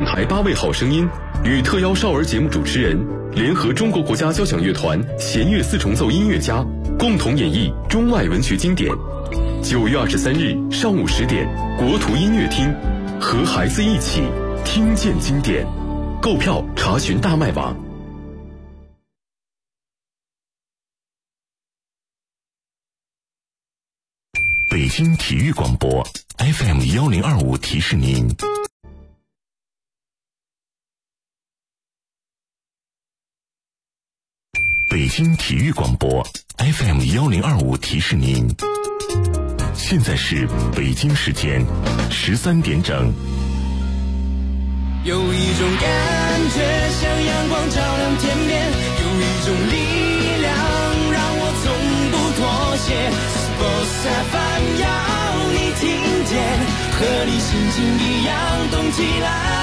台8位好声音与特邀少儿节目主持人联合中国国家交响乐团弦乐四重奏音乐家共同演绎中外文学经典。9月23日上午10点，国图音乐厅，和孩子一起听见经典。购票查询大麦网。北京体育广播 FM 1025提示您。北京体育广播 FM 1025提示您，现在是北京时间13点整。 有一种感觉像阳光照亮天边，有一种力量让我从不妥协。Sports FM 要你听见，和你心情一样动起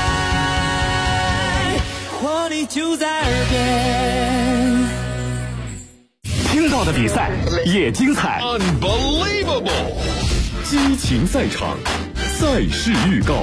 来，活力就在耳边。 听到的比赛也精彩 Unbelievable， 激情赛场，赛事预告。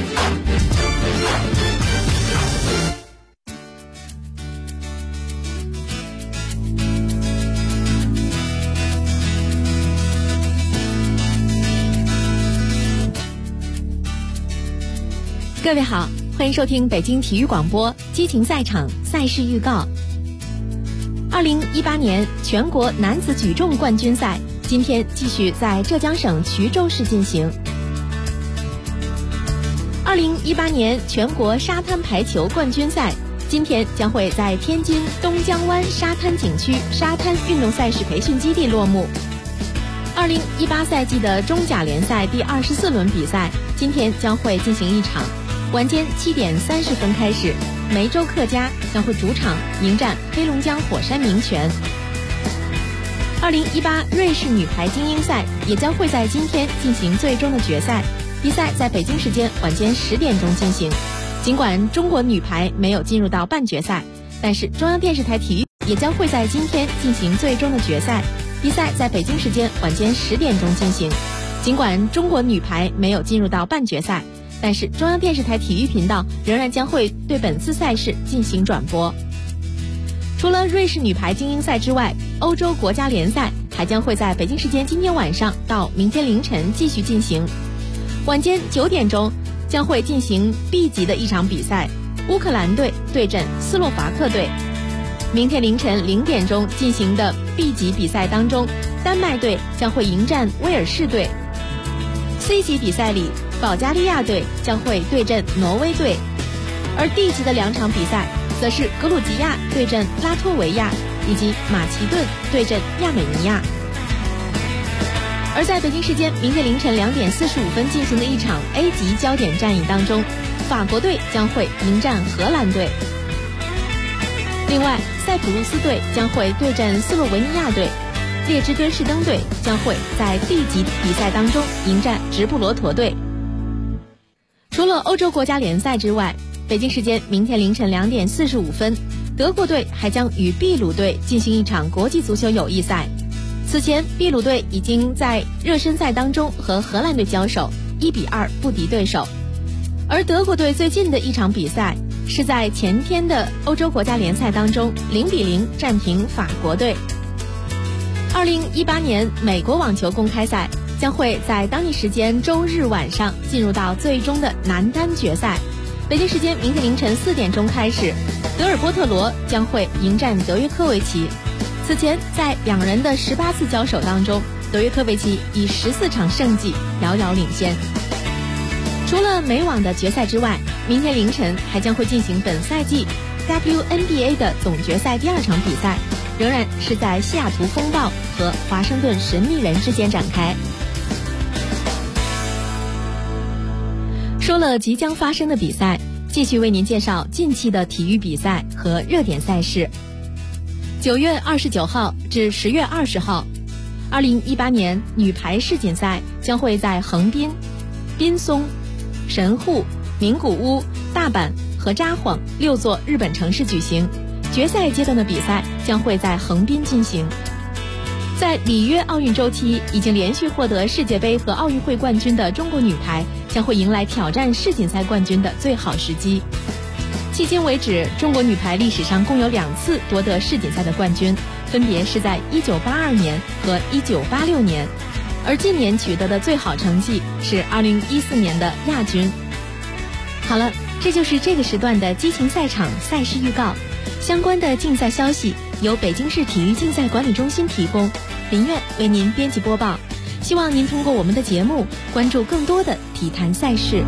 各位好，欢迎收听北京体育广播激情赛场赛事预告。2018年全国男子举重冠军赛今天继续在浙江省衢州市进行。2018年全国沙滩排球冠军赛今天将会在天津东江湾沙滩景区沙滩运动赛事培训基地落幕。2018赛季的中甲联赛第24轮比赛今天将会进行一场，晚间7点30分开始，梅州客家将会主场迎战黑龙江火山明泉。2018瑞士女排精英赛也将会在今天进行最终的决赛，比赛在北京时间晚间10点钟进行。尽管中国女排没有进入到半决赛，但是中央电视台体育也将会在今天进行最终的决赛，比赛在北京时间晚间10点钟进行。尽管中国女排没有进入到半决赛，但是中央电视台体育频道仍然将会对本次赛事进行转播。除了瑞士女排精英赛之外，欧洲国家联赛还将会在北京时间今天晚上到明天凌晨继续进行。晚间9点钟将会进行 B 级的一场比赛，乌克兰队对阵斯洛伐克队。明天凌晨0点钟进行的 B 级比赛当中，丹麦队将会迎战威尔士队。C 级比赛里，保加利亚队将会对阵挪威队，而 D 级的2场比赛则是格鲁吉亚对阵拉脱维亚，以及马其顿对阵亚美尼亚。而在北京时间明天凌晨2点45分进行的一场 A 级焦点战役当中，法国队将会迎战荷兰队。另外，塞浦路斯队将会对阵斯洛维尼亚队，列支敦士登队将会在 D 级比赛当中迎战直布罗陀队。除了欧洲国家联赛之外，北京时间明天凌晨2点45分，德国队还将与秘鲁队进行一场国际足球友谊赛。此前，秘鲁队已经在热身赛当中和荷兰队交手，1比2不敌对手。而德国队最近的一场比赛是在前天的欧洲国家联赛当中0比0战平法国队。2018年美国网球公开赛将会在当地时间周日晚上进入到最终的男单决赛。北京时间明天凌晨4点钟开始，德尔波特罗将会迎战德约科维奇。此前在2人的18次交手当中，德约科维奇以14场胜绩遥遥领先。除了美网的决赛之外，明天凌晨还将会进行本赛季 WNBA 的总决赛第2场比赛，仍然是在西雅图风暴和华盛顿神秘人之间展开。说了即将发生的比赛，继续为您介绍近期的体育比赛和热点赛事。9月29号至10月20号，2018年女排世锦赛将会在横滨、滨松、神户、名古屋、大阪和札幌6座日本城市举行。决赛阶段的比赛将会在横滨进行。在里约奥运周期已经连续获得世界杯和奥运会冠军的中国女排将会迎来挑战世锦赛冠军的最好时机。迄今为止，中国女排历史上共有2次夺得世锦赛的冠军，分别是在1982年和1986年，而近年取得的最好成绩是2014年的亚军。好了，这就是这个时段的激情赛场赛事预告。相关的竞赛消息由北京市体育竞赛管理中心提供，林苑为您编辑播报。希望您通过我们的节目关注更多的体坛赛事。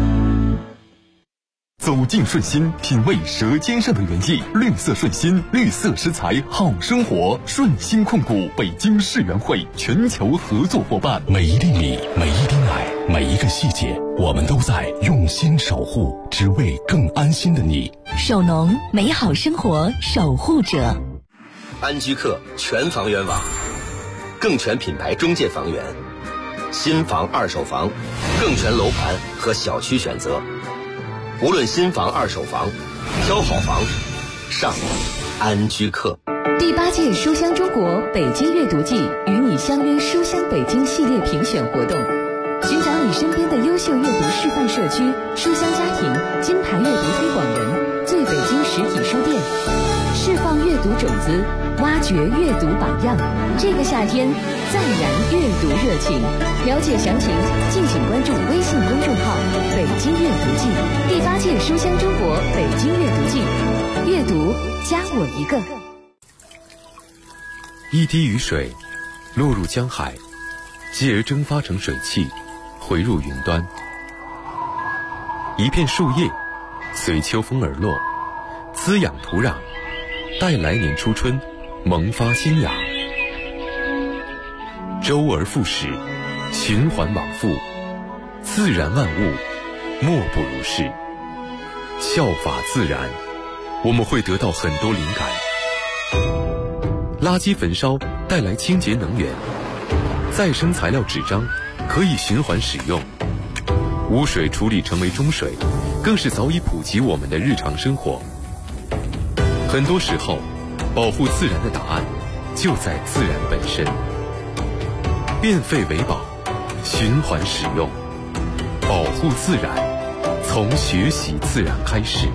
走进顺心，品味舌尖上的原意。绿色顺心，绿色食材好生活。顺心控股北京世园会全球合作伙伴。 每一粒米，每一滴奶，每一个细节，我们都在用心守护，只为更安心的你。 首农，美好生活守护者。 安居客全房源网，更全品牌中介房源，新房、二手房，更全楼盘和小区选择。无论新房、二手房，挑好房，上安居客。 第8届书香中国北京阅读季与你相约书香北京系列评选活动，寻找你身边的优秀阅读示范社区、书香家庭、金牌阅读推广人、最北京实体书店，释放阅读种子，挖掘阅读榜样。这个夏天再燃阅读热情。了解详情，敬请关注微信公众号“北京阅读季”。第8届书香中国北京阅读季，阅读加我一个。 一滴雨水落入江海，继而蒸发成水汽，回入云端。一片树叶随秋风而落，滋养土壤，待来年初春萌发新芽。周而复始，循环往复，自然万物莫不如是。效法自然，我们会得到很多灵感。垃圾焚烧带来清洁能源，再生材料纸张可以循环使用，污水处理成为中水，更是早已普及我们的日常生活。很多时候，保护自然的答案就在自然本身。变废为宝，循环使用，保护自然，从学习自然开始。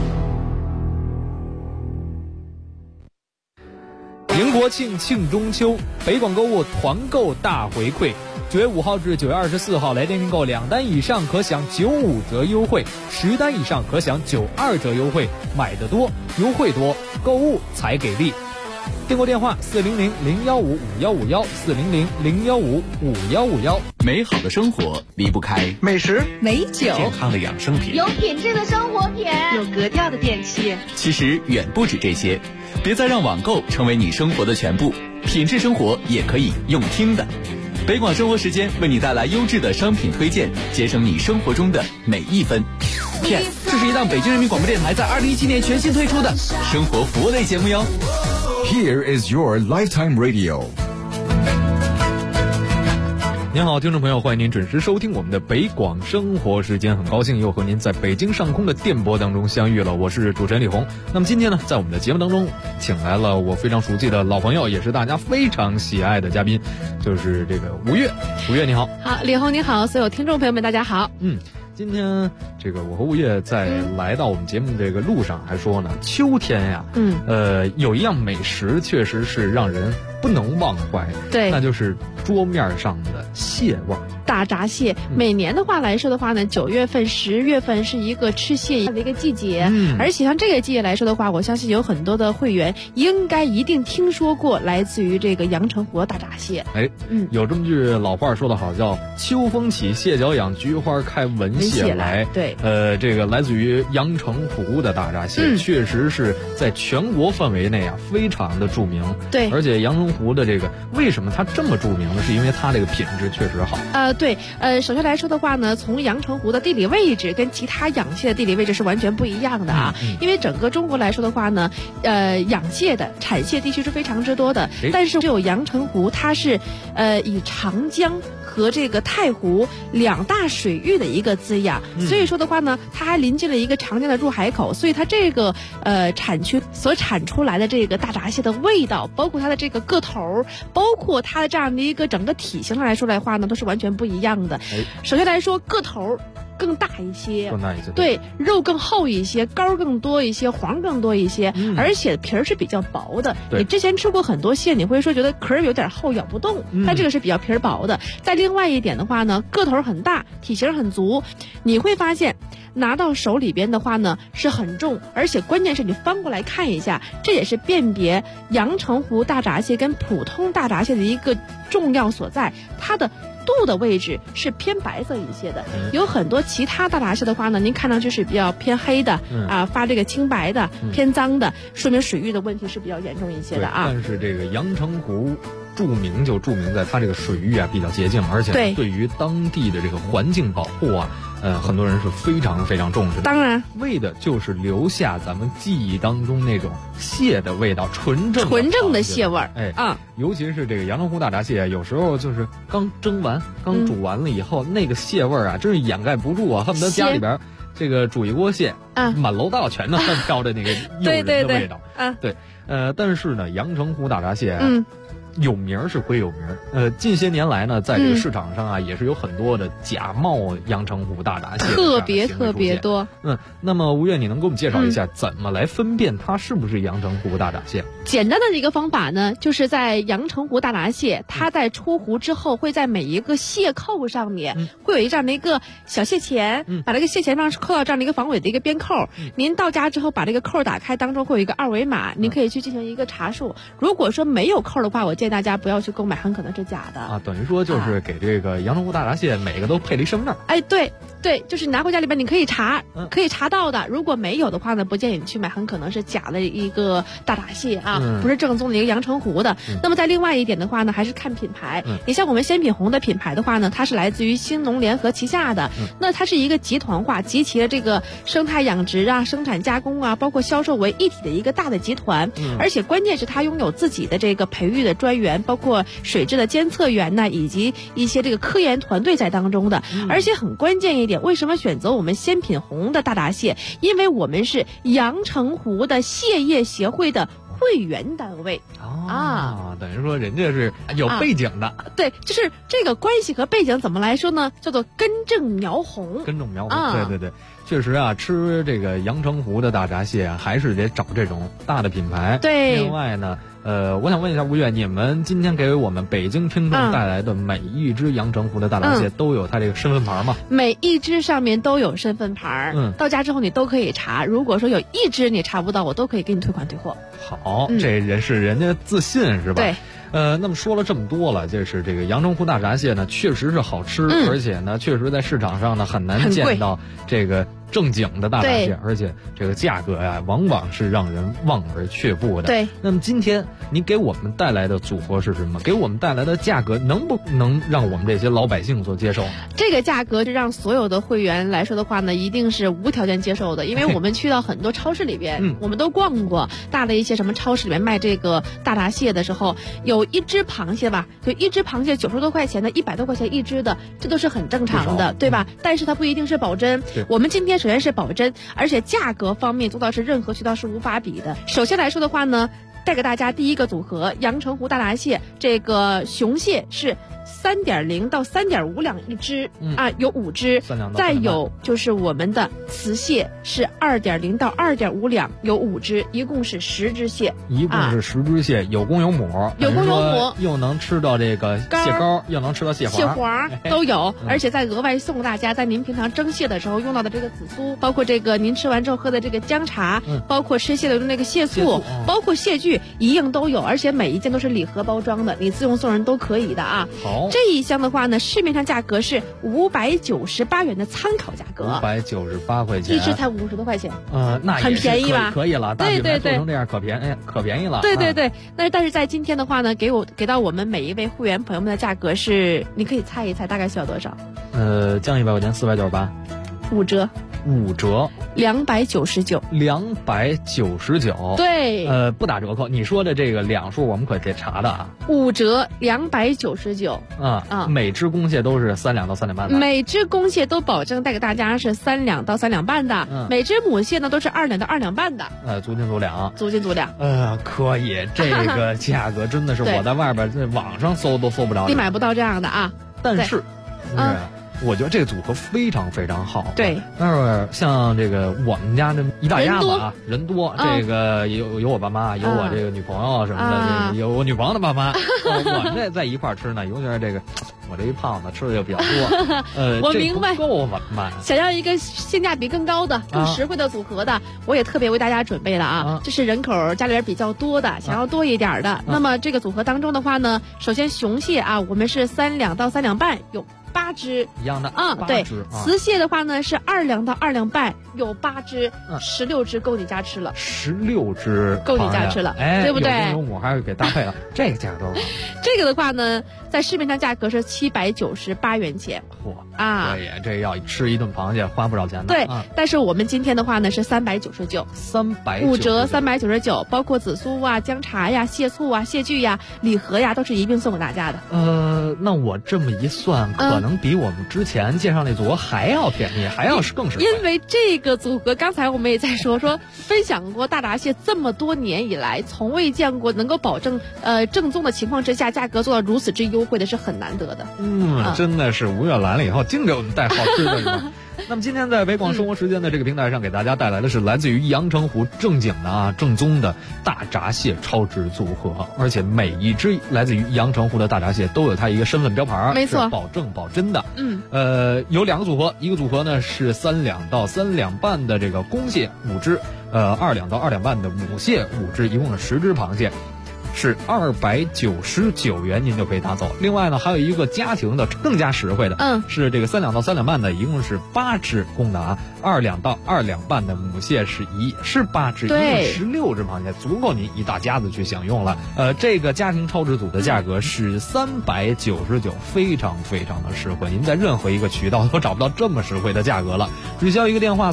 迎国庆，庆中秋，北广购物团购大回馈。9月5号至9月24号，来电订购2单以上可享95折优惠，10单以上可享92折优惠。买得多，优惠多，购物才给力。订购电话400-015-5151，400-015-5151。 美好的生活离不开美食、 美酒、 健康的养生品， 有品质的生活品， 有格调的电器。 其实远不止这些，别再让网购成为你生活的全部，品质生活也可以用听的。北广生活时间为你带来优质的商品推荐，节省你生活中的每一分。PS， 这是一档北京人民广播电台在2017年全新推出的生活服务类节目哟。 Here is your lifetime radio。 您好，听众朋友，欢迎您准时收听我们的北广生活时间。很高兴又和您在北京上空的电波当中相遇了，我是主持人李红。那么今天呢，在我们的节目当中，请来了我非常熟悉的老朋友，也是大家非常喜爱的嘉宾，就是这个吴越。吴越你好。 好，李红你好，所有听众朋友们大家好。 今天这个我和吴越在来到我们节目这个路上还说呢，秋天呀，有一样美食确实是让人不能忘怀， 对， 那就是桌面上的蟹味。 大闸蟹，每年的话来说的话呢，9月份、10月份是一个吃蟹的一个季节，而且像这个季节来说的话，我相信有很多的会员一定听说过来自于这个阳澄湖的大闸蟹。 有这么句老话说得好，叫秋风起，蟹脚痒，菊花开，闻蟹来。 对， 这个来自于阳澄湖的大闸蟹，确实是在全国范围内啊非常的著名。 对， 而且阳澄湖的这个为什么它这么著名呢？是因为它这个品质确实好。 对，首先来说的话呢，从阳澄湖的地理位置跟其他养蟹的地理位置是完全不一样的啊。因为整个中国来说的话呢，养蟹的产蟹地区是非常之多的，但是只有阳澄湖它是以长江和这个太湖2大水域的一个滋养，所以说的话呢，它还临近了一个长江的入海口，所以它这个产区所产出来的这个大闸蟹的味道，包括它的这个个头，包括它的这样的一个整个体型上来说的话呢，都是完全不一样的。首先来说，个头更大一些，对，肉更厚一些，膏更多一些，黄更多一些，而且皮儿是比较薄的。你之前吃过很多蟹，你会说觉得壳儿有点厚，咬不动，但这个是比较皮儿薄的。再另外一点的话呢，个头很大，体型很足，你会发现拿到手里边的话呢是很重，而且关键是你翻过来看一下，这也是辨别阳澄湖大闸蟹跟普通大闸蟹的一个重要所在，它的肚的位置是偏白色一些的，有很多其他大闸蟹的话呢，您看上去是比较偏黑的发这个青白的，偏脏的，说明水域的问题是比较严重一些的啊。 但是这个阳澄湖著名在它这个水域比较洁净，而且对于当地的这个环境保护很多人是非常非常重视的。 当然， 为的就是留下咱们记忆当中那种蟹的味道，纯正的蟹味儿。 尤其是这个阳澄湖大闸蟹，有时候就是刚蒸完、刚煮完了以后，那个蟹味儿真是掩盖不住啊！恨不得家里边这个煮一锅蟹，满楼道全都飘着那个诱人的味道。但是呢，阳澄湖大闸蟹有名是归有名，近些年来呢，在这个市场上也是有很多的假冒阳澄湖大闸蟹， 特别多。 那么吴越，你能给我们介绍一下怎么来分辨它是不是阳澄湖大闸蟹？ 简单的一个方法呢，就是在阳澄湖大闸蟹，它在出湖之后，会在每一个蟹扣上面会有这样的一个小蟹钳，把这个蟹钳上扣到这样的一个防伪的一个边扣。您到家之后把这个扣打开，当中会有一个2维码，您可以去进行一个查数。如果说没有扣的话，我建议大家不要去购买，很可能是假的等于说就是给这个阳澄湖大闸蟹每个都配了一身份证。 对，就是你拿回家里边你可以查，可以查到的。如果没有的话呢，不建议你去买，很可能是假的一个大闸蟹不是正宗的一个阳澄湖的。那么在另外一点的话呢，还是看品牌。你像我们鲜品红的品牌的话呢，它是来自于兴农联合旗下的，那它是一个集团化，集齐了这个生态养殖生产加工包括销售为一体的一个大的集团。而且关键是它拥有自己的这个培育的专员，包括水质的监测员以及一些这个科研团队在当中的。而且很关键一点，为什么选择我们鲜品红的大闸蟹？因为我们是阳澄湖的蟹业协会的会员单位等于说人家是有背景的。 对，就是这个关系和背景怎么来说呢？叫做根正苗红。 对，确实吃这个阳澄湖的大闸蟹还是得找这种大的品牌。 对， 另外呢我想问一下吴越，你们今天给我们北京听众带来的每一只阳澄湖的大闸蟹都有它这个身份牌吗？ 每一只上面都有身份牌，到家之后你都可以查。如果说有一只你查不到，我都可以给你退款退货。 好，这人是人家自信是吧？ 对。 那么说了这么多了，就是这个阳澄湖大闸蟹呢，确实是好吃，而且呢，确实在市场上呢很难见到这个正经的大闸蟹，而且这个价格往往是让人望而却步的。 对。 那么今天您给我们带来的组合是什么？给我们带来的价格能不能让我们这些老百姓所接受？ 这个价格是让所有的会员来说的话呢，一定是无条件接受的，因为我们去到很多超市里边，我们都逛过大的一些什么超市里面卖这个大闸蟹的时候，有一只螃蟹吧，就一只螃蟹90多块钱的，100多块钱一只的，这都是很正常的，对吧？但是它不一定是保真。我们今天首先是保真，而且价格方面做到是任何渠道是无法比的。首先来说的话呢，带给大家第一个组合阳澄湖大闸蟹，这个雄蟹是3.0到3.5两一只有5只，再有就是我们的雌蟹是2.0到2.5两，有5只，一共是10只蟹， 有公有母，又能吃到这个蟹膏，又能吃到蟹黄都有，而且再额外送大家在您平常蒸蟹的时候用到的这个紫苏，包括这个您吃完之后喝的这个姜茶，包括吃蟹的那个蟹醋，包括蟹具一应都有，而且每一件都是礼盒包装的，你自用送人都可以的好， 这一箱的话呢，市面上价格是598元的参考价格 ，598块钱， 一只才50多块钱， 那很便宜吧？ 可以了，大品牌做成这样可便宜了。 对，但是在今天的话呢，给到我们每一位会员朋友们的价格是，你可以猜一猜大概需要多少？ 降100块钱，498，5 折。 5折 ，299。 299。 对。 不打折扣。你说的这个两数我们可得查的啊。 5折299。 每只公蟹都是3两到3两半的。 每只公蟹都保证带给大家是3两到3两半的。每只母蟹呢都是2两到2两半的。 足斤足两。 足斤足两。 可以，这个价格真的是我在外边在网上搜都搜不着。 你买不到这样的啊。 但是，我觉得这个组合非常非常好。 对。 但是像这个我们家这一大家子啊，人多，这个有我爸妈，有我这个女朋友什么的，有我女朋友的爸妈，我们这在一块吃呢，尤其是这个我这一胖子吃的就比较多。 我明白。 够满。 想要一个性价比更高的、更实惠的组合的，我也特别为大家准备了啊。这是人口家里人比较多的，想要多一点的。那么这个组合当中的话呢，首先雄蟹啊，我们是3两到3两半，有8只一样的对。雌蟹的话呢是2两到2两半，有8只，16只够你家吃了。 16只够你家吃了，对不对？ 有母还是给搭配了，这个价格多少？ 这个的话呢，在市面上价格是798元钱。 对，这要吃一顿螃蟹花不少钱的。 对，但是我们今天的话呢是399。5折399，包括紫苏啊、姜茶呀、蟹醋啊、蟹具呀、礼盒呀，都是一并送给大家的。 那我这么一算，可能比我们之前介绍那组合还要便宜，还要更实惠。 因为这个组合，刚才我们也在说分享过大闸蟹这么多年以来，从未见过能够保证正宗的情况之下，价格做到如此之优惠的是很难得的。 真的是吴越来了以后，净给我们带好吃的是吧？那么今天在北广生活时间的这个平台上，给大家带来的是来自于阳澄湖正经的正宗的大闸蟹超值组合，而且每一只来自于阳澄湖的大闸蟹都有它一个身份标牌， 没错， 是保证保真的。有2个组合，一个组合呢是3两到3两半的这个公蟹5只，2两到2两半的母蟹5只，一共是10只螃蟹。是299元，您就可以拿走。另外呢，还有一个家庭的更加实惠的，是这个3两到3两半的，一共是8只公的啊。2两到2两半的母蟹是8只，一共16只螃蟹，足够您一大家子去享用了。这个家庭超值组的价格是399，非常非常的实惠，您在任何一个渠道都找不到这么实惠的价格了。只需要一个电话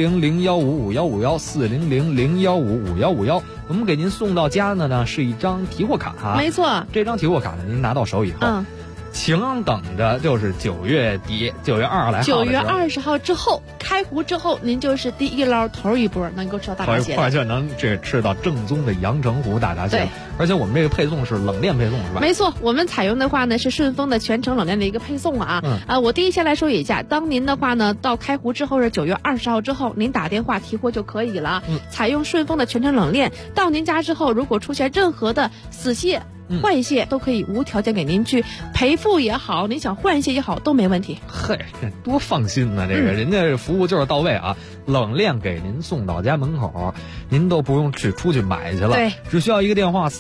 400-015-5151，400-015-5151，我们给您送到家的呢是一张提货卡。 没错， 这张提货卡呢，您拿到手以后，请等着就是9月底，9月20来号 ，9月20号之后开湖之后，您就是第一捞头一波能够吃到大闸蟹， 而且能吃到正宗的阳澄湖大闸蟹。而且我们这个配送是冷链配送，是吧？ 没错，我们采用的话呢是顺丰的全程冷链的一个配送啊。我第一先来说一下，当您的话呢到开湖之后是9月20号之后，您打电话提货就可以了。采用顺丰的全程冷链，到您家之后，如果出现任何的死蟹、坏蟹，都可以无条件给您去赔付也好，您想换蟹也好，都没问题。 多放心呢！这个人家服务就是到位啊，冷链给您送到家门口，您都不用出去买去了。 对， 只需要一个电话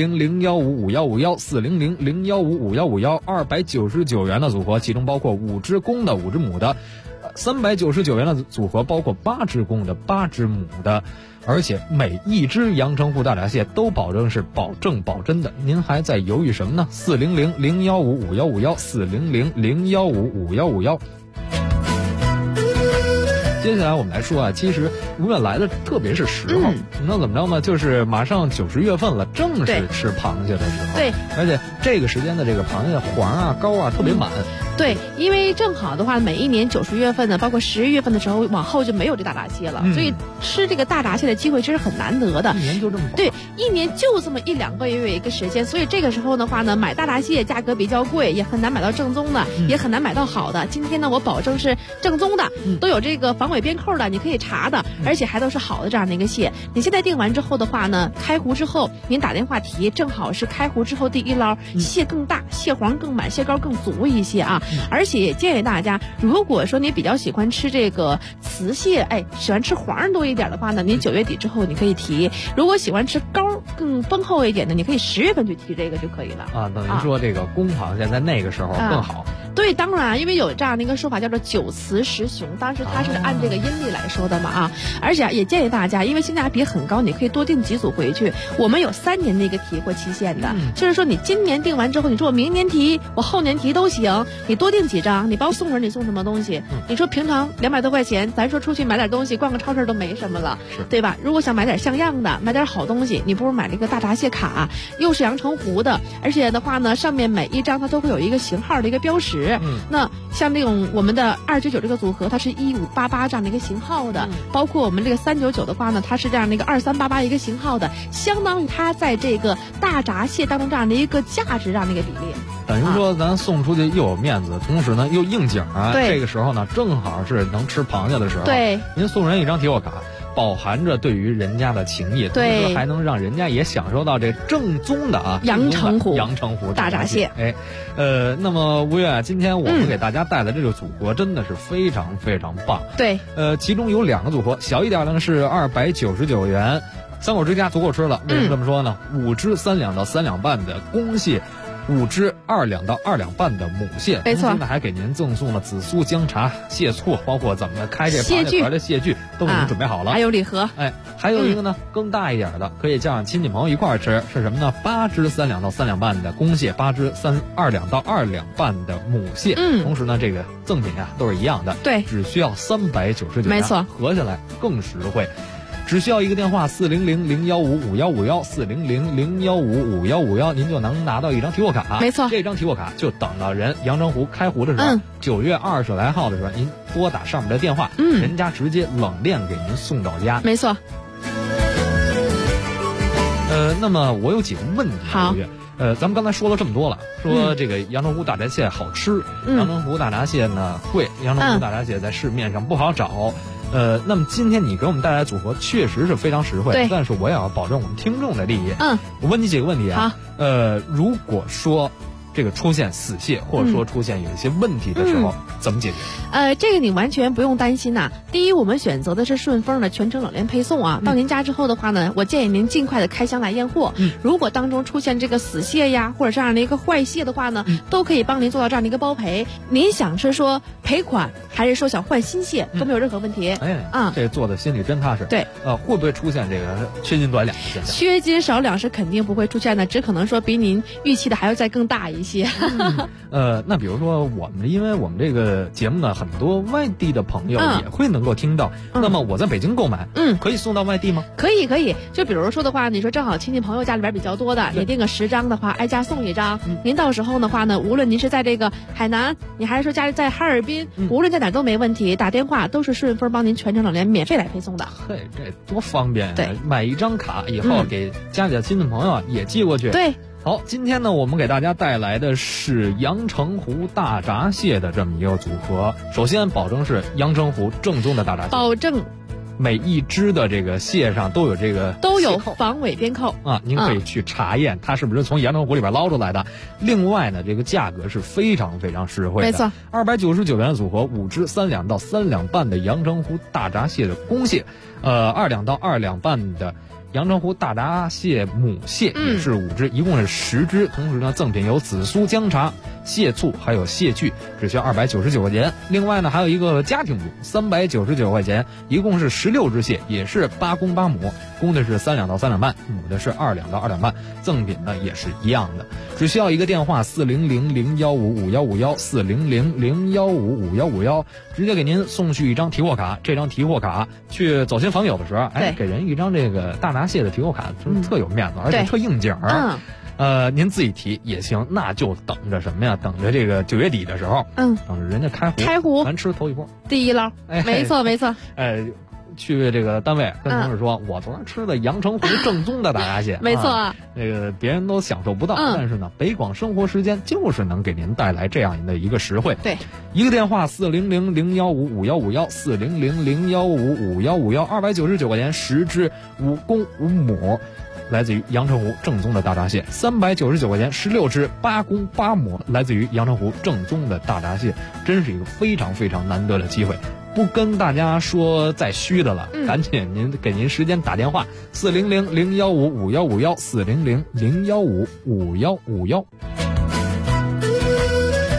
400-015-5151，400-015-5151，299元的组合，其中包括5只公的5只母的，399元的组合包括8只公的8只母的。而且每一只阳澄湖大闸蟹都保证是保证保真的，您还在犹豫什么呢？400-015-5151，400-015-5151。接下来我们来说啊，其实吴越来的特别是时候，那怎么着呢？就是马上90月份了，正是吃螃蟹的时候。 对， 而且这个时间的这个螃蟹黄啊、膏啊特别满。 对，因为正好的话，每一年90月份呢，包括11月份的时候，往后就没有这大闸蟹了，所以吃这个大闸蟹的机会其实很难得的。 一年就这么对，一年就这么1-2个月有一个时间，所以这个时候的话呢，买大闸蟹价格比较贵，也很难买到正宗的，也很难买到好的。今天呢，我保证是正宗的，都有这个防伪边扣的，你可以查的，而且还都是好的这样的一个蟹。你现在订完之后的话呢，开湖之后您打电话提，正好是开湖之后第一捞，蟹更大，蟹黄更满，蟹膏更足一些啊。而且也建议大家，如果说你比较喜欢吃这个雌蟹，喜欢吃黄多一点的话呢，你9月底之后你可以提；如果喜欢吃膏更丰厚一点的，你可以10月份去提这个就可以了。 等于说这个公螃蟹在那个时候更好。 对，当然，因为有这样的一个说法叫做9雌10雄，当时它是按这个阴历来说的嘛啊。而且也建议大家，因为性价比很高，你可以多订几组回去。我们有3年的一个提货期限的，就是说你今年订完之后，你说我明年提，我后年提都行，你多订几张，你包送人，你送什么东西？你说平常200多块钱，咱说出去买点东西，逛个超市都没什么了，对吧？如果想买点像样的，买点好东西，你不如买这个大闸蟹卡，又是阳澄湖的，而且的话呢，上面每一张它都会有一个型号的一个标识。那像这种我们的299这个组合，它是1588这样的一个型号的，包括我们这个399的话呢，它是这样的一个2388一个型号的，相当于它在这个大闸蟹当中这样的一个价值这样的一个比例。 等于说咱送出去又有面子，同时呢又应景啊。这个时候呢，正好是能吃螃蟹的时候。 对， 您送人一张提货卡，饱含着对于人家的情谊，同时还能让人家也享受到这正宗的啊阳澄湖大闸蟹。哎，那么吴越啊，今天我们给大家带的这个组合真的是非常非常棒。 对， 其中有2个组合，小一点的是299元，三口之家足够吃了。为什么这么说呢？5只3两到3两半的公蟹，5只2两到2两半的母蟹， 没错， 同时呢还给您赠送了紫苏姜茶、蟹醋，包括怎么开这螃蟹壳的蟹具都给您准备好了， 还有礼盒。 哎，还有一个呢，更大一点的，可以叫上亲戚朋友一块儿吃，是什么呢？8只3两到3两半的公蟹，8只2两到2两半的母蟹。同时呢，这个赠品啊都是一样的， 对， 只需要399元， 没错， 合下来更实惠。只需要一个电话400-015-5151，400-015-5151，您就能拿到一张提货卡。 没错， 这张提货卡就等到人阳澄湖开湖的时候，9月20来号的时候，您拨打上面的电话，人家直接冷链给您送到家。 没错。 那么我有几个问题。 好。 咱们刚才说了这么多了，说这个阳澄湖大闸蟹好吃，阳澄湖大闸蟹呢贵，阳澄湖大闸蟹在市面上不好找。那么今天你给我们带来的组合确实是非常实惠，但是我也要保证我们听众的利益。我问你几个问题啊。如果说这个出现死蟹，或者说出现有一些问题的时候，怎么解决？ 这个你完全不用担心呐。第一，我们选择的是顺丰的全程冷链配送啊。到您家之后的话呢，我建议您尽快的开箱来验货。如果当中出现这个死蟹呀，或者这样的一个坏蟹的话呢，都可以帮您做到这样的一个包赔。您想是说赔款，还是说想换新蟹，都没有任何问题。 这做的心里真踏实。 对， 会不会出现这个缺斤短两的现象？ 缺斤少两是肯定不会出现的，只可能说比您预期的还要再更大一些。 那比如说因为我们这个节目呢，很多外地的朋友也会能够听到。那么我在北京购买，可以送到外地吗？ 可以。就比如说的话，你说正好亲戚朋友家里边比较多的，你订个10张的话，挨家送1张。您到时候的话呢，无论您是在这个海南，你还是说家里在哈尔滨，无论在哪都没问题，打电话都是顺丰帮您全程冷链免费来配送的。 嘿，这多方便！ 对， 买1张卡以后给家里的亲戚朋友也寄过去。 对。 好，今天呢，我们给大家带来的是阳澄湖大闸蟹的这么一个组合。首先，保证是阳澄湖正宗的大闸蟹， 保证每一只的这个蟹上都有这个都有防伪边扣啊，您可以去查验它是不是从阳澄湖里边捞出来的。另外呢，这个价格是非常非常实惠的， 没错 ，299元的组合，5只3两到3两半的阳澄湖大闸蟹的公蟹，2两到2两半的阳澄湖大闸蟹母蟹也是5只，一共是10只。同时呢，赠品有紫苏姜茶、蟹醋还有蟹具，只需要299块钱。另外呢，还有一个家庭组，399块钱，一共是16只蟹，也是8公8母，公的是3两到3两半，母的是2两到2两半。赠品呢也是一样的，只需要一个电话400-015-5151，400-015-5151，直接给您送去一张提货卡。这张提货卡去走亲访友的时候，给人一张这个大闸蟹的提货卡，真特有面子，而且特应景儿。您自己提也行，那就等着什么呀？等着这个9月底的时候，等着人家开湖，咱吃头一波， 第一捞。没错。 去这个单位跟同事说，我昨天吃的阳澄湖正宗的大闸蟹， 没错， 那个别人都享受不到，但是呢，北广生活时间就是能给您带来这样的一个实惠。 对， 一个电话400-015-5151，400-015-5151，299块钱10只5公5母。来自于阳澄湖正宗的大闸蟹，399块钱16只8公8母，来自于阳澄湖正宗的大闸蟹，真是一个非常非常难得的机会。不跟大家说再虚的了，赶紧给您时间打电话，400-015-5151，400-015-5151。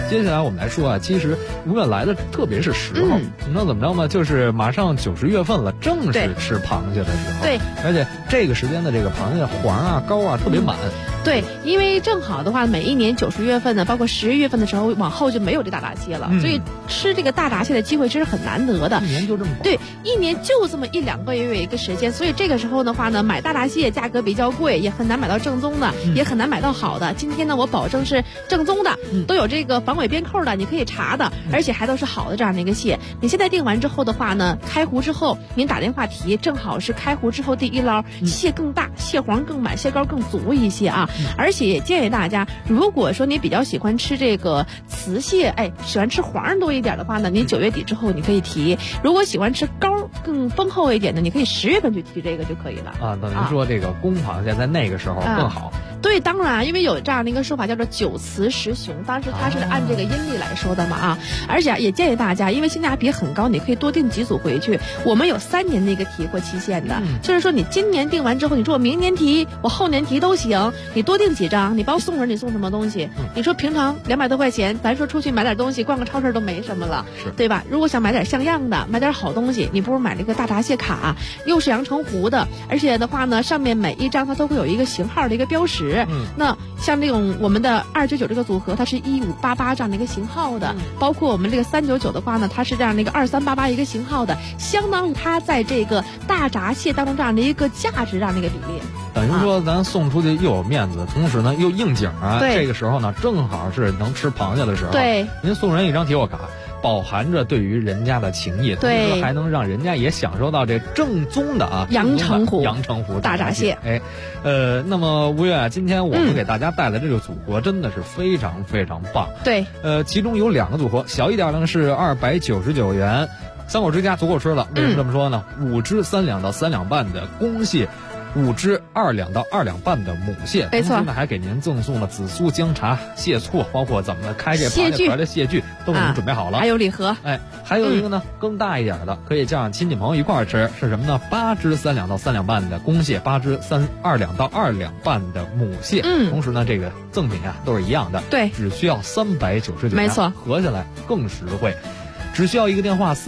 接下来我们来说啊，其实五月来的特别是时候，那怎么着呢？就是马上9、10月份了，正是吃螃蟹的时候。 对， 而且这个时间的这个螃蟹黄啊、膏啊特别满。 对，因为正好的话，每一年9、10月份呢，包括11月份的时候，往后就没有这大闸蟹了，所以吃这个大闸蟹的机会其实很难得的。 一年就这么短。 对，一年就这么1、2个月有一个时间，所以这个时候的话呢，买大闸蟹价格比较贵，也很难买到正宗的，也很难买到好的。今天呢，我保证是正宗的，都有这个防伪边扣的，你可以查的，而且还都是好的这样的一个蟹。你现在订完之后的话呢，开湖之后您打电话提，正好是开湖之后第一捞，蟹更大，蟹黄更满，蟹膏更足一些啊。而且也建议大家，如果说你比较喜欢吃这个雌蟹，喜欢吃黄多一点的话呢，你9月底之后你可以提；如果喜欢吃膏更丰厚一点的，你可以10月份去提这个就可以了。 啊，等于说这个公螃蟹在那个时候更好。 对，当然，因为有这样的一个说法叫做9雌10雄，当时它是按这个阴历来说的嘛啊。而且也建议大家，因为性价比很高，你可以多订几组回去。我们有3年的一个提货期限的，就是说你今年订完之后，你说我明年提，我后年提都行，你多订几张，你包括送人，你送什么东西？你说平常200多块钱，咱说出去买点东西，逛个超市都没什么了，对吧？如果想买点像样的，买点好东西，你不如买这个大闸蟹卡，又是阳澄湖的，而且的话呢，上面每一张它都会有一个型号的一个标识。那像这种我们的299这个组合，它是1588这样的一个型号的，包括我们这个399的话呢，它是这样的一个2388一个型号的，相当于它在这个大闸蟹当中这样的一个价值这样的一个比例。 等于说咱送出去又有面子，同时呢又应景啊。这个时候呢，正好是能吃螃蟹的时候。 对， 您送人一张提货卡，饱含着对于人家的情谊，同时还能让人家也享受到这正宗的阳澄湖大闸蟹。那么吴越啊，今天我们给大家带来这个组合真的是非常非常棒。 对， 其中有2个组合，小一点的是299元，3口之家足够吃了。为什么这么说呢？5只3两到3两半的公蟹，5只2两到2两半的母蟹， 没错。 同时呢，还给您赠送了紫苏、姜茶、蟹醋，包括怎么开这螃蟹壳的蟹具都给您准备好了。 还有礼盒。 还有一个呢，更大一点的，可以叫上亲戚朋友一块儿吃，是什么呢？8只3两到3两半的公蟹，8只2两到2两半的母蟹。同时呢，这个赠品啊都是一样的， 对， 只需要399元， 没错， 合下来更实惠。只需要一个电话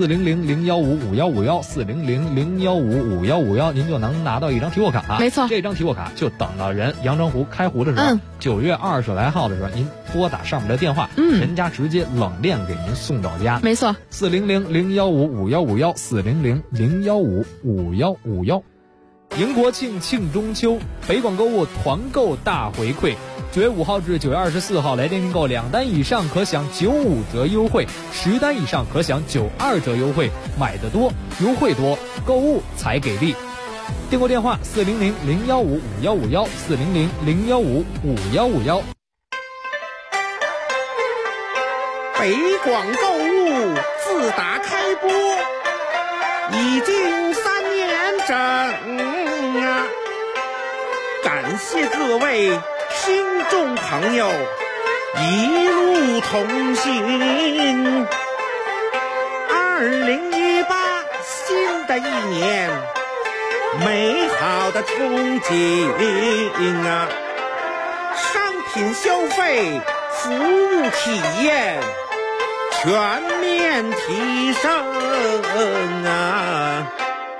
400-015-5151，400-015-5151，您就能拿到一张提货卡。 没错， 这张提货卡就等到人阳澄湖开湖的时候，9月20来号的时候，您拨打上面的电话，人家直接冷链给您送到家。 没错 ，400-015-5151，400-015-5151。迎国庆，庆中秋，北广购物团购大回馈。9月5号至9月24号来电订购2单以上可享95折优惠，10单以上可享92折优惠。买得多，优惠多，购物才给力。订购电话400-015-5151，400-015-5151。 北广购物自打开播已经3年整啊！感谢各位听众朋友一路同行。2018新的一年，美好的憧憬啊！商品消费，服务体验全面提升啊！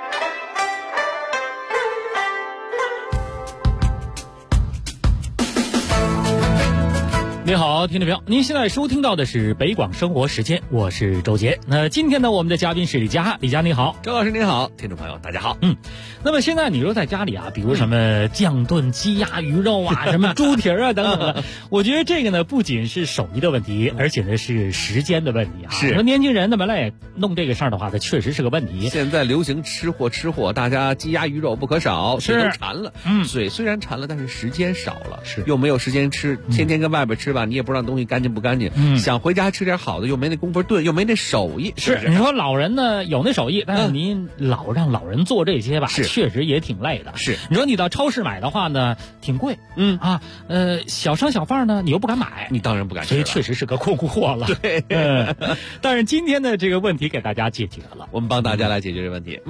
你好，听众朋友，您现在收听到的是北广生活时间，我是周杰。那今天呢，我们的嘉宾是李佳，李佳你好， 周老师你好，听众朋友大家好。 那么现在你说在家里啊，比如什么酱炖鸡鸭鱼肉啊，什么猪蹄啊等等的，我觉得这个呢不仅是手艺的问题，而且呢是时间的问题啊。 是说年轻人呢本来也弄这个事儿的话，它确实是个问题。 现在流行吃货，大家鸡鸭鱼肉不可少， 是都馋了。嘴虽然馋了，但是时间少了， 是又没有时间吃，天天跟外边吃吧，你也不知道东西干净不干净。想回家吃点好的，又没那功夫炖，又没那手艺。 是你说老人呢有那手艺，但是您老让老人做这些吧， 是确实也挺累的。 是你说你到超市买的话呢，挺贵。小商小贩呢，你又不敢买， 你当然不敢吃， 所以确实是个困货了。 对， 但是今天的这个问题给大家解决了， 我们帮大家来解决这个问题。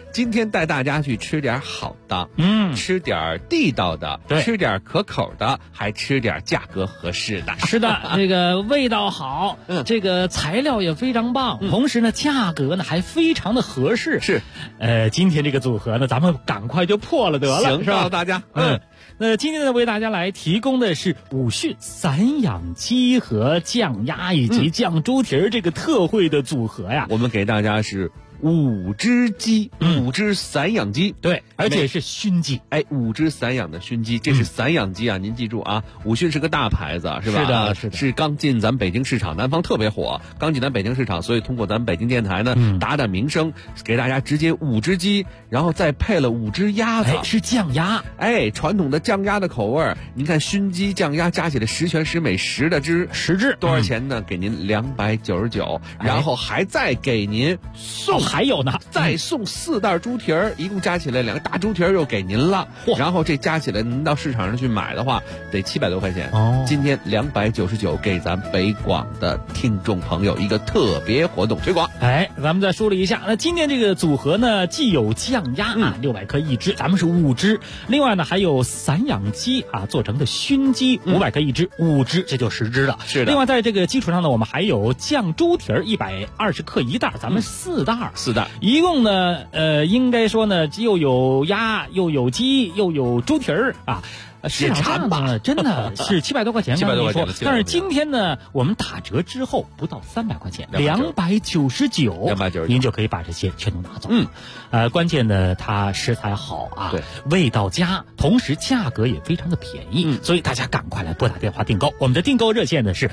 今天带大家去吃点好的，吃点地道的，吃点可口的，还吃点价格合适的。 是的，这个味道好，这个材料也非常棒，同时呢，价格呢还非常的合适。 是， 今天这个组合呢，咱们赶快就破了得了， 行， 是吧？ 告诉大家， 那今天呢，为大家来提供的是武训散养鸡和酱鸭以及酱猪蹄儿这个特惠的组合呀。 我们给大家是5只鸡，5只散养鸡， 对，而且是熏鸡。 5只散养的熏鸡，这是散养鸡啊！您记住啊，武训是个大牌子，是吧？ 是的，是的， 是刚进咱北京市场，南方特别火，刚进咱北京市场，所以通过咱北京电台呢，打打名声，给大家直接5只鸡，然后再配了5只鸭子， 是酱鸭， 传统的酱鸭的口味儿。您看熏鸡、酱鸭加起来十全十美，10的只 ，10只多少钱呢？给您299，然后还再给您送。 还有呢， 再送4袋猪蹄儿，一共加起来2个大猪蹄儿又给您了。然后这加起来，您到市场上去买的话，得700多块钱。今天299给咱北广的听众朋友一个特别活动推广。 咱们再梳理一下，那今天这个组合呢，既有酱鸭600克1只，咱们是5只；另外呢，还有散养鸡做成的熏鸡500克1只，5只，这就10只了。 是的。 另外在这个基础上呢，我们还有酱猪蹄儿120克1袋，咱们4袋。一共呢，应该说呢，又有鸭，又有鸡，又有猪蹄儿啊。市场上呢，真的是700多块钱 ，700多块钱。 但是今天呢，我们打折之后不到300块钱，299，您就可以把这些全都拿走。关键呢，它食材好啊， 对， 味道佳，同时价格也非常的便宜，所以大家赶快来拨打电话订购。我们的订购热线呢是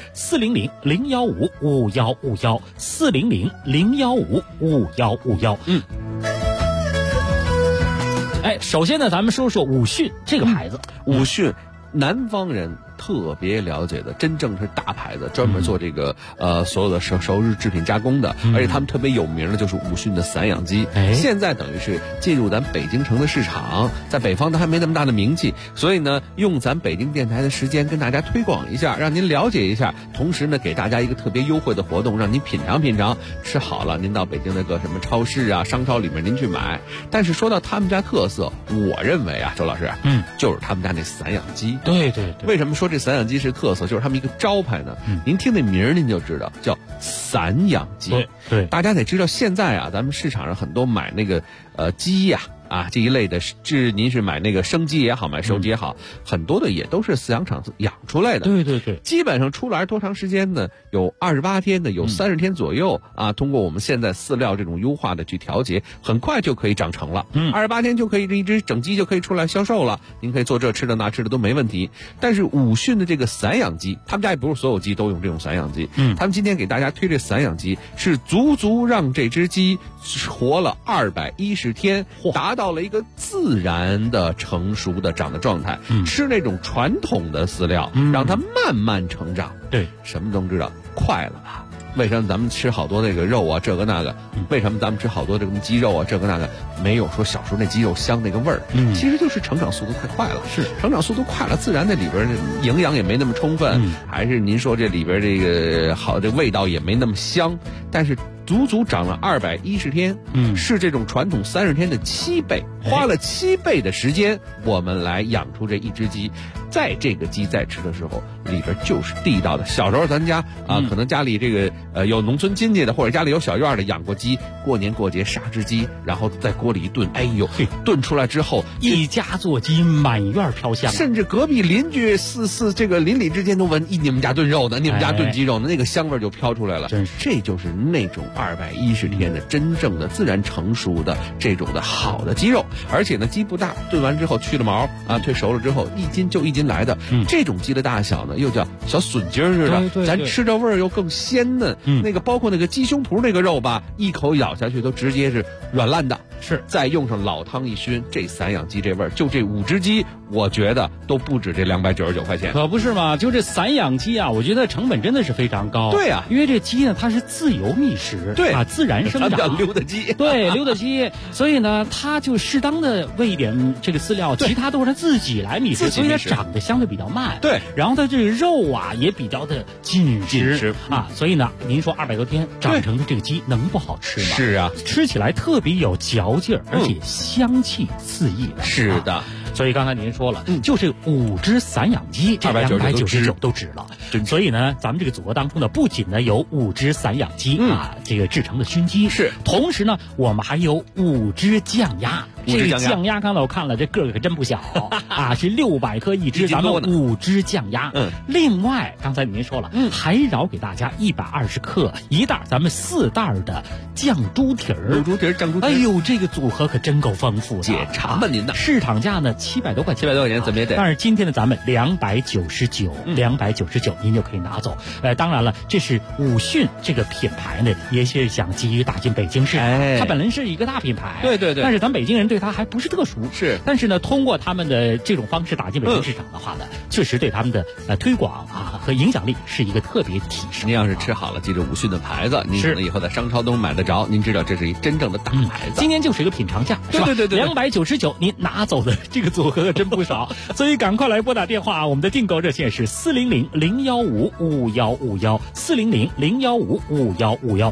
400-015-5151，400-015-5151。首先呢，咱们说说武训这个牌子。 武训，南方人特别了解的，真正是大牌子，专门做这个所有的熟日制品加工的，而且他们特别有名的就是武训的散养鸡。现在等于是进入咱北京城的市场，在北方它还没那么大的名气，所以呢，用咱北京电台的时间跟大家推广一下，让您了解一下，同时呢，给大家一个特别优惠的活动，让您品尝品尝。吃好了，您到北京那个什么超市啊、商超里面您去买。但是说到他们家特色，我认为啊，周老师，就是他们家那散养鸡。 对， 为什么说这散养鸡是特色？就是他们一个招牌呢。您听那名儿您就知道，叫散养鸡。 对， 大家得知道，现在啊，咱们市场上很多买那个鸡呀。这一类的，您是买那个生鸡也好，买熟鸡也好，很多的也都是饲养场养出来的。 对， 基本上出来多长时间呢？有28天的，有30天左右啊。通过我们现在饲料这种优化的去调节，很快就可以长成了。28天就可以，这一只整鸡就可以出来销售了。您可以做这吃的那吃的都没问题。但是武训的这个散养鸡，他们家也不是所有鸡都用这种散养鸡。他们今天给大家推这散养鸡，是足足让这只鸡活了210天，达到了一个自然的成熟的长的状态。吃那种传统的饲料，让它慢慢成长。 对， 什么都知道，快了吧？为什么咱们吃好多那个肉啊，这个那个？为什么咱们吃好多这个鸡肉啊，这个那个？没有说小时候那鸡肉香那个味儿。其实就是成长速度太快了。 是成长速度快了，自然那里边营养也没那么充分，还是您说这里边这个好，这味道也没那么香。但是足足长了210天，是这种传统30天的7倍，花了7倍的时间，我们来养出这一只鸡。在这个鸡在吃的时候，里边就是地道的。小时候咱家可能家里这个有农村亲戚的，或者家里有小院的养过鸡，过年过节杀只鸡，然后在锅里一炖，炖出来之后， 一家做鸡满院飘香， 甚至隔壁邻居这个邻里之间都闻，你们家炖肉呢，你们家炖鸡肉呢，那个香味就飘出来了。这就是那种210天的真正的自然成熟的这种的好的鸡肉。而且呢，鸡不大，炖完之后去了毛退熟了之后，1斤就1斤来的。这种鸡的大小呢，又叫小笋筋似的，咱吃着味儿又更鲜嫩。那个包括那个鸡胸脯那个肉吧，一口咬下去都直接是软烂的。 是， 再用上老汤一熏，这散养鸡这味儿，就这5只鸡，我觉得都不止这299块钱。 可不是嘛，就这散养鸡啊，我觉得成本真的是非常高。 对啊， 因为这鸡呢，它是自由觅食， 对自然生长， 叫溜达鸡。 对，溜达鸡，所以呢，它就适当的喂一点这个饲料，其他都是它自己来觅食，所以它长长得相对比较慢， 对， 然后它这个肉啊也比较的紧实啊，所以呢，您说200多天长成的这个鸡能不好吃吗？ 是啊， 吃起来特别有嚼劲儿，而且香气四溢的。 是的。 所以刚才您说了，就是5只散养鸡，这299都值了。所以呢，咱们这个组合当中呢，不仅呢有5只散养鸡这个制成的熏鸡， 是， 同时呢，我们还有5只酱鸭。这个酱鸭刚才我看了，这个可真不小啊，是600克一只，咱们5只酱鸭。另外刚才您说了，还饶给大家120克一袋，咱们4袋的酱猪蹄儿。 卤猪蹄儿、酱猪蹄儿。 哎呦，这个组合可真够丰富的。 解馋吧您的。 市场价呢700多块钱 ，700多块钱怎么也得。 但是今天呢，咱们299，299您就可以拿走。当然了，这是武训这个品牌呢，也是想急于打进北京市场。它本来是一个大品牌， 对对对。 但是咱北京人对它还不是特熟， 是。 但是呢，通过他们的这种方式打进北京市场的话呢，确实对他们的推广和影响力是一个特别提升。 您要是吃好了，记着武训的牌子，您可能以后在商超都能买得着。您知道这是一真正的大牌子。 今天就是一个品尝价，是吧？ 对 299，您拿走的这个组合可真不少。所以赶快来拨打电话，我们的订购热线是400-015-5151，400-015-5151。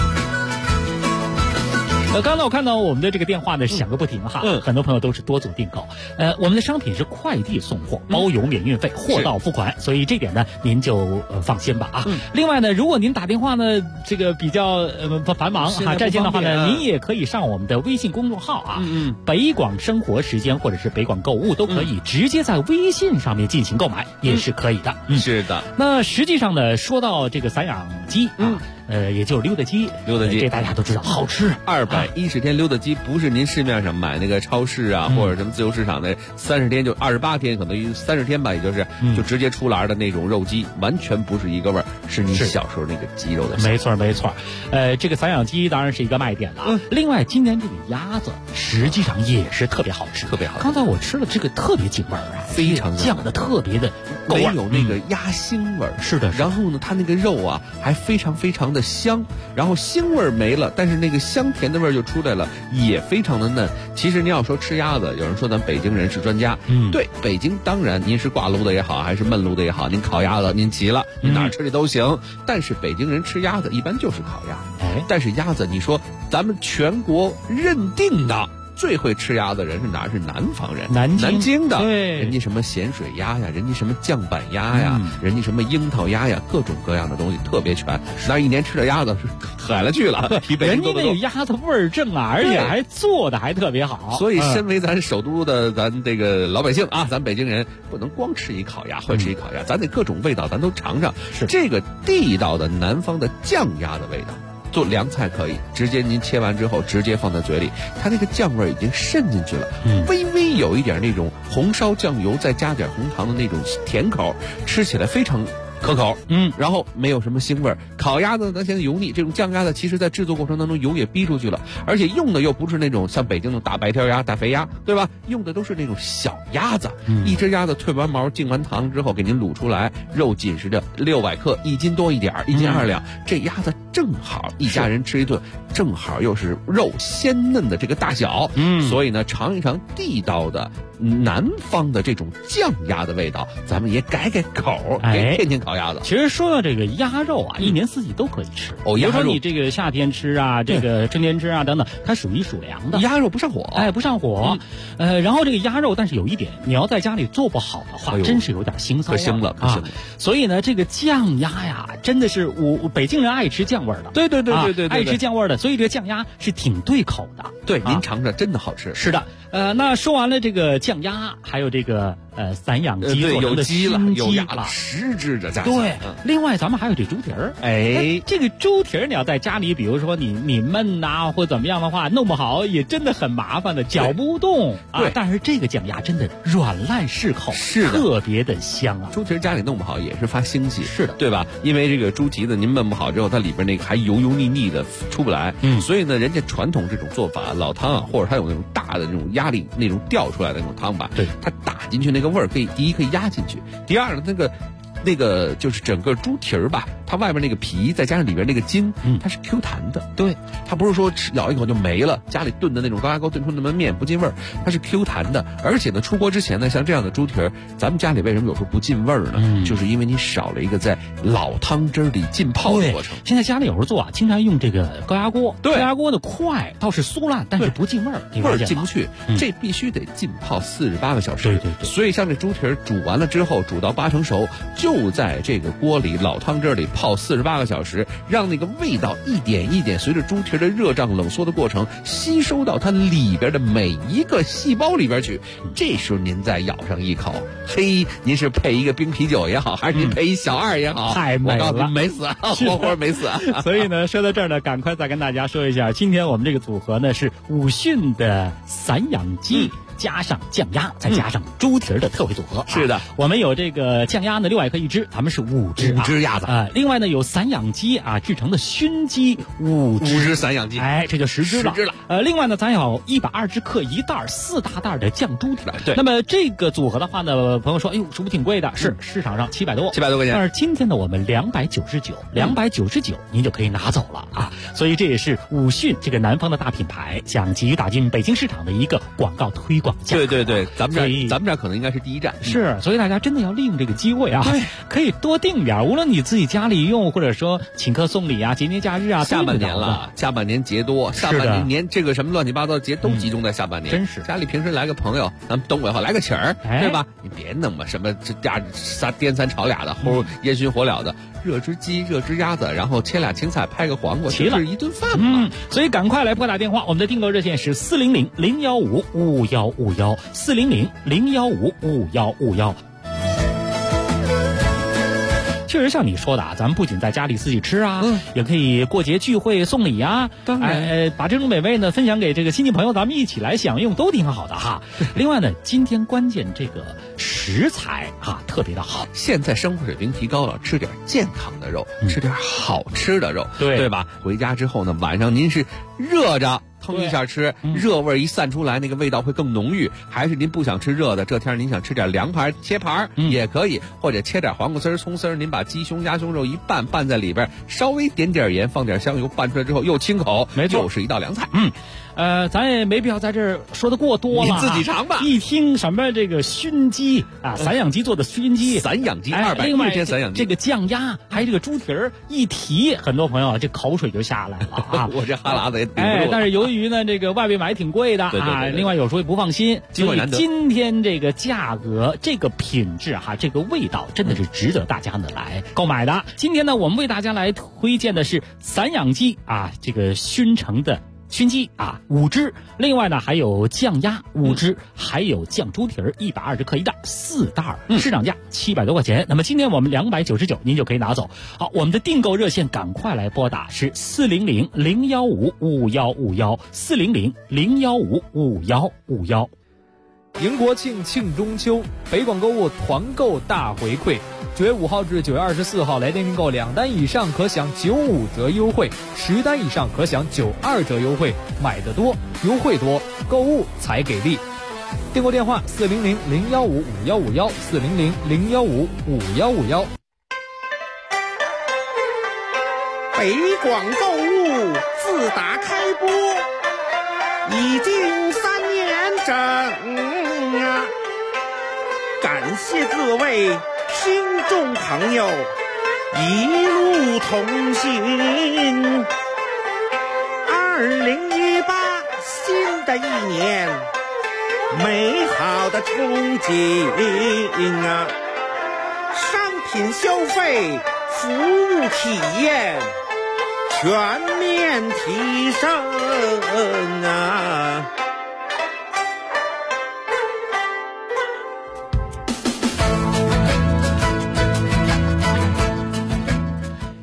刚才我看到我们的这个电话呢响个不停哈，很多朋友都是多组订购。我们的商品是快递送货，包邮免运费，货到付款，所以这点呢您就放心吧啊。另外呢，如果您打电话呢这个比较繁忙占线的话呢，您也可以上我们的微信公众号啊，北广生活时间或者是北广购物都可以直接在微信上面进行购买，也是可以的。 是的。 那实际上呢，说到这个散养鸡也就是溜达鸡，这大家都知道好吃。 210天溜达鸡不是您市面上买那个超市啊，或者什么自由市场的30天就28天，可能30天吧，也就是就直接出栏的那种肉鸡，完全不是一个味儿，是你小时候那个鸡肉的。 没错。这个散养鸡当然是一个卖点了。另外，今年这个鸭子实际上也是特别好吃， 特别好吃。 刚才我吃了这个特别紧味儿啊， 非常酱的特别的够味， 没有那个鸭腥味儿。 是的。 然后呢，它那个肉啊还非常非常的香，然后腥味儿没了，但是那个香甜的味儿就出来了，也非常的嫩。其实您要说吃鸭子，有人说咱北京人是专家，对，北京当然您是挂炉的也好，还是焖炉的也好，您烤鸭子您急了，您哪儿吃去都行。但是北京人吃鸭子一般就是烤鸭，但是鸭子你说咱们全国认定的最会吃鸭的人是哪？是南方人，南京的。 对， 人家什么咸水鸭呀，人家什么酱板鸭呀，人家什么樱桃鸭呀，各种各样的东西特别全。那一年吃的鸭子是海了去了，比北京多得多。 人家那个鸭子味儿正啊，而且还做的还特别好。 所以，身为咱首都的咱这个老百姓啊，咱北京人不能光吃一烤鸭，会吃一烤鸭，咱得各种味道咱都尝尝。 是这个地道的南方的酱鸭的味道。做凉菜可以直接您切完之后直接放在嘴里，它那个酱味已经渗进去了，微微有一点那种红烧酱油再加点红糖的那种甜口，吃起来非常可口，然后没有什么腥味儿。烤鸭子咱现在油腻，这种酱鸭子其实在制作过程当中油也逼出去了，而且用的又不是那种像北京的大白条鸭、大肥鸭，对吧？用的都是那种小鸭子，一只鸭子退完毛、进完糖之后给您卤出来，肉紧实着600克，1斤多一点，1斤2两，这鸭子正好一家人吃一顿，正好又是肉鲜嫩的这个大小，所以呢，尝一尝地道的南方的这种酱鸭的味道，咱们也改改口，天天烤鸭子。 其实说到这个鸭肉啊，一年四季都可以吃。比如说你这个夏天吃啊，这个春天吃啊等等，它属于属凉的。 鸭肉不上火， 不上火。然后这个鸭肉，但是有一点，你要在家里做不好的话，真是有点腥臊， 可腥了。 所以呢，这个酱鸭呀，真的是北京人爱吃酱味儿的。 对， 爱吃酱味儿的，所以这个酱鸭是挺对口的。 对，您尝尝，真的好吃。 是的。那说完了这个酱鸭，还有这个散养鸡做成的鸡了，有鸭了，10只的价钱。对，另外咱们还有这猪蹄儿。这个猪蹄儿你要在家里，比如说你焖呐，或怎么样的话，弄不好也真的很麻烦的，搅不动啊。但是这个酱鸭真的软烂适口， 是特别的香啊。 猪蹄儿家里弄不好也是发腥气， 是的， 对吧？因为这个猪蹄子您焖不好之后，它里边那个还油腻腻的出不来，所以呢，人家传统这种做法，老汤啊，或者它有那种大的那种压力那种掉出来的那种汤吧， 对， 它打进去那个味儿可以，第一可以压进去，第二呢，那个就是整个猪蹄儿吧， 它外面那个皮再加上里边那个筋，它是 Q 弹的。 对， 它不是说咬一口就没了，家里炖的那种高压锅炖出那么面不进味儿，它是 Q 弹的。而且呢，出锅之前呢，像这样的猪蹄儿，咱们家里为什么有时候不进味儿呢？就是因为你少了一个在老汤汁里浸泡的过程。 现在家里有时候做啊，经常用这个高压锅，高压锅的快倒是酥烂，但是不进味儿， 味儿进不去，这必须得浸泡48个小时。 对。 所以像这猪蹄儿煮完了之后，煮到8成熟，就在这个锅里老汤汁里泡48个小时，让那个味道一点一点随着猪蹄儿的热胀冷缩的过程吸收到它里边的每一个细胞里边去。这时候您再咬上一口，嘿，您是配一个冰啤酒也好，还是您配一小二也好， 太美了， 我告诉您没死，活活没死。 所以呢，说到这儿呢，赶快再跟大家说一下，今天我们这个组合呢是武训的散养鸡。加上酱鸭，再加上猪蹄儿的特惠组合。 是的， 我们有这个酱鸭呢，6百克一只，咱们是5只 ，5只鸭子啊。另外呢，有散养鸡啊制成的熏鸡5只散养鸡， 哎，这就10只了。 10只了。 另外呢，咱有120克一袋4大袋的酱猪蹄儿。 对。 那么这个组合的话呢，朋友说，哎呦，是不是挺贵的？是，市场上700多块钱。 但是今天呢，我们299，299您就可以拿走了啊。所以这也是武训这个南方的大品牌想急于打进北京市场的一个广告推广价格。 对。咱们这儿可能应该是第一站， 是，所以大家真的要利用这个机会啊，可以多订点，无论你自己家里用，或者说请客送礼啊，节年假日啊， 下半年了，下半年节多，下半年这个什么乱七八糟的节都集中在下半年， 真是。 家里平时来个朋友，咱们东北话来个请儿，对吧？你别弄嘛什么这颠三炒俩的，或者烟熏火燎的，热只鸡，热只鸭子，然后切俩青菜，拍个黄瓜， 齐了一顿饭嘛。 所以赶快来拨打电话，我们的订购热线是400-015-5151，400-015-5151。确实像你说的啊，咱们不仅在家里自己吃啊，也可以过节聚会送礼啊， 当然， 把这种美味呢分享给这个亲戚朋友，咱们一起来享用，都挺好的哈。另外呢，今天关键这个食材啊特别的好， 现在生活水平提高了，吃点健康的肉，吃点好吃的肉，对吧？回家之后呢，晚上您是热着腾一下吃，热味一散出来，那个味道会更浓郁。还是您不想吃热的，这天您想吃点凉盘，切盘也可以，或者切点黄瓜丝、葱丝，您把鸡胸、鸭胸肉一拌在里边，稍微点点盐，放点香油，拌出来之后又清口， 没错， 又是一道凉菜。 咱也没必要在这儿说的过多了， 你自己尝吧。 一听什么这个熏鸡啊，散养鸡做的熏鸡， 散养鸡另外 210天散养鸡， 这个酱鸭还有这个猪蹄儿，一提很多朋友这口水就下来了啊！ 我这哈喇子也顶不住。 但是由于呢这个外边买挺贵的啊，另外有时候也不放心，所以今天这个价格、这个品质哈、这个味道真的是值得大家呢来购买的。今天呢，我们为大家来推荐的是散养鸡啊，这个熏成的熏鸡啊5只，另外呢还有酱鸭5只，还有酱猪蹄儿120克一袋4袋，市场价700多块钱。那么今天我们299，您就可以拿走。好，我们的订购热线赶快来拨打是400-015-5151，400-015-5151。 迎国庆，庆中秋，北广购物团购大回馈。9月5号至9月24号来电订购2单以上可享95折优惠，10单以上可享92折优惠。买得多，优惠多，购物才给力。订购电话400-015-5151，400-015-5151。 北广购物自打开播已经3年整啊！感谢各位听众朋友一路同行。2018新的一年，美好的憧憬啊！商品消费，服务体验全面提升啊！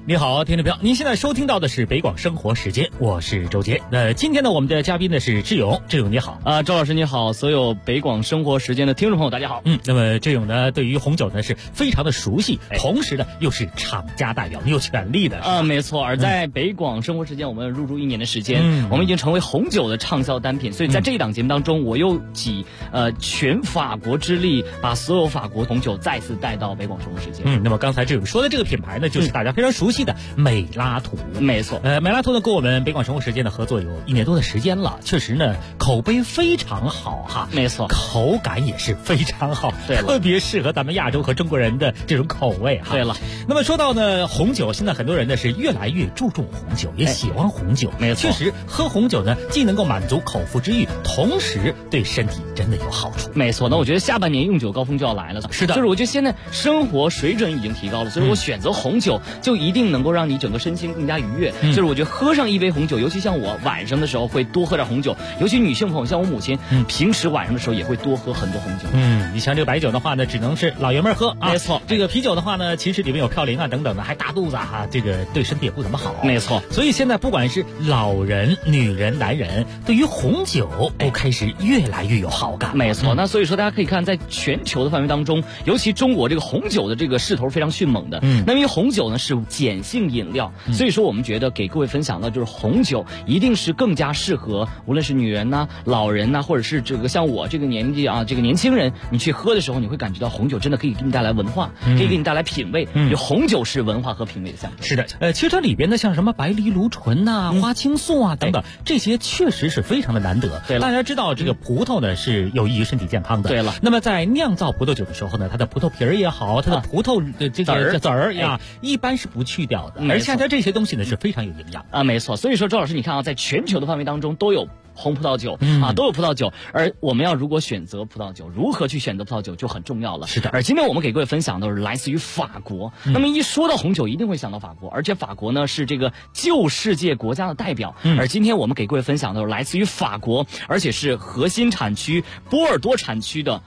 你好，听众朋友，您现在收听到的是北广生活时间，我是周杰。今天呢，我们的嘉宾呢是志勇，志勇你好周老师你好，所有北广生活时间的听众朋友大家好。 那么志勇呢，对于红酒呢是非常的熟悉，同时呢又是厂家代表，有权利的没错。而在北广生活时间，我们入驻1年的时间，我们已经成为红酒的畅销单品，所以在这一档节目当中，我又集全法国之力，把所有法国红酒再次带到北广生活时间。 那么刚才志勇说的这个品牌呢，就是大家非常熟悉的美拉图。 没错， 美拉图呢跟我们北广生活时间的合作有1年多的时间了，确实呢口碑非常好哈。 没错， 口感也是非常好， 对， 特别适合咱们亚洲和中国人的这种口味哈。 对了， 那么说到呢红酒，现在很多人呢是越来越注重红酒，也喜欢红酒。 没错， 确实喝红酒呢既能够满足口腹之欲，同时对身体真的有好处。 没错，那我觉得下半年用酒高峰就要来了。 是的， 就是我觉得现在生活水准已经提高了，所以我选择红酒就一定能够让你整个身心更加愉悦。就是我觉得喝上一杯红酒，尤其像我晚上的时候会多喝点红酒，尤其女性朋友像我母亲，平时晚上的时候也会多喝很多红酒。 你像这个白酒的话呢，只能是老爷们喝啊。 没错， 这个啤酒的话呢，其实里面有嘌呤啊等等的，还大肚子啊，这个对身体也不怎么好。 没错， 所以现在不管是老人、女人、男人，对于红酒都开始越来越有好感。 没错，那所以说大家可以看，在全球的范围当中，尤其中国这个红酒的这个势头非常迅猛的。那因为红酒呢是碱性饮料，所以说我们觉得给各位分享的就是红酒一定是更加适合无论是女人呐、老人呐，或者是这个像我这个年纪啊，这个年轻人，你去喝的时候，你会感觉到红酒真的可以给你带来文化，可以给你带来品味。就红酒是文化和品味的象征。 是的，其实它里边的像什么白藜芦醇呐、花青素啊等等，这些确实是非常的难得。 对了， 大家知道这个葡萄呢是有益于身体健康的。 对了， 那么在酿造葡萄酒的时候呢，它的葡萄皮儿也好，它的葡萄的这个籽儿呀，一般是不去掉的，而恰恰这些东西呢是非常有营养啊。没错，所以说周老师，你看啊，在全球的范围当中都有红葡萄酒都有葡萄酒，而我们要如果选择葡萄酒，如何去选择葡萄酒就很重要了。 是的， 而今天我们给各位分享的是来自于法国。那么一说到红酒，一定会想到法国，而且法国呢是这个旧世界国家的代表。而今天我们给各位分享的是来自于法国，而且是核心产区波尔多产区的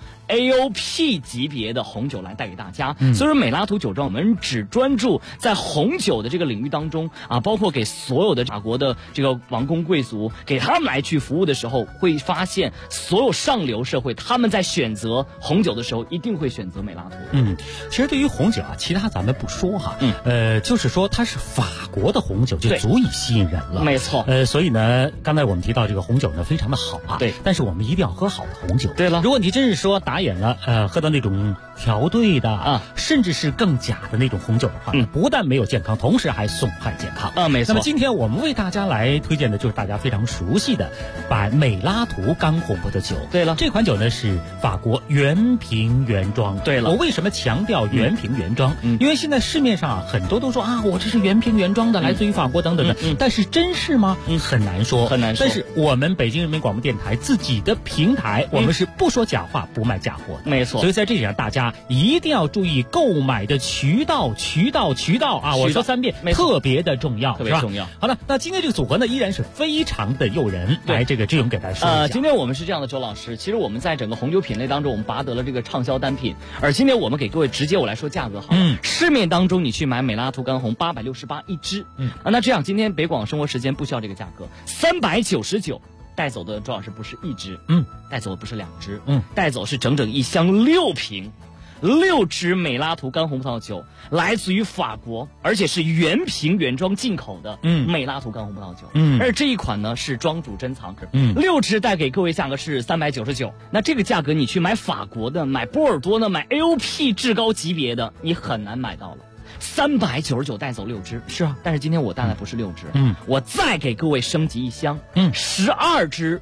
AOP 级别的红酒来带给大家。所以说美拉图酒庄我们只专注在红酒的这个领域当中啊，包括给所有的法国的这个王公贵族，给他们来去服务的时候，会发现所有上流社会他们在选择红酒的时候一定会选择美拉图。 其实对于红酒啊，其他咱们不说哈，就是说它是法国的红酒就足以吸引人了。 没错， 所以呢，刚才我们提到这个红酒呢非常的好啊， 对， 但是我们一定要喝好的红酒。 对了， 如果你真是说打眼了，喝到那种调对的啊，甚至是更假的那种红酒的话，不但没有健康，同时还损害健康啊。没错。 那么今天我们为大家来推荐的就是大家非常熟悉的美拉图干红葡萄酒。 对了， 这款酒呢是法国原瓶原装。 对了， 我为什么强调原瓶原装？因为现在市面上很多都说啊，我这是原瓶原装的，来自于法国等等的。但是真是吗？很难说， 很难说。 但是我们北京人民广播电台自己的平台，我们是不说假话，不卖假货的。 没错。 所以在这里让大家一定要注意购买的渠道啊！我说3遍，特别的重要， 特别重要。 好了，那今天这个组合呢，依然是非常的诱人。来，这个志勇给大家说一下。 今天我们是这样的，周老师，其实我们在整个红酒品类当中，我们拔得了这个畅销单品。而今天我们给各位直接我来说价格好了。市面当中你去买美拉图干红868一支，那这样今天北广生活时间不需要这个价格，399。带走的周老师不是一支，带走的不是2支，带走是整整一箱6瓶，6支美拉图干红葡萄酒，来自于法国，而且是原瓶原装进口的美拉图干红葡萄酒。而这一款呢是庄主珍藏，6支带给各位价格是399。那这个价格你去买法国的、买波尔多的、买 AOP 至高级别的，你很难买到了。399带走6支， 是啊， 但是今天我带来不是6支，我再给各位升级一箱，12支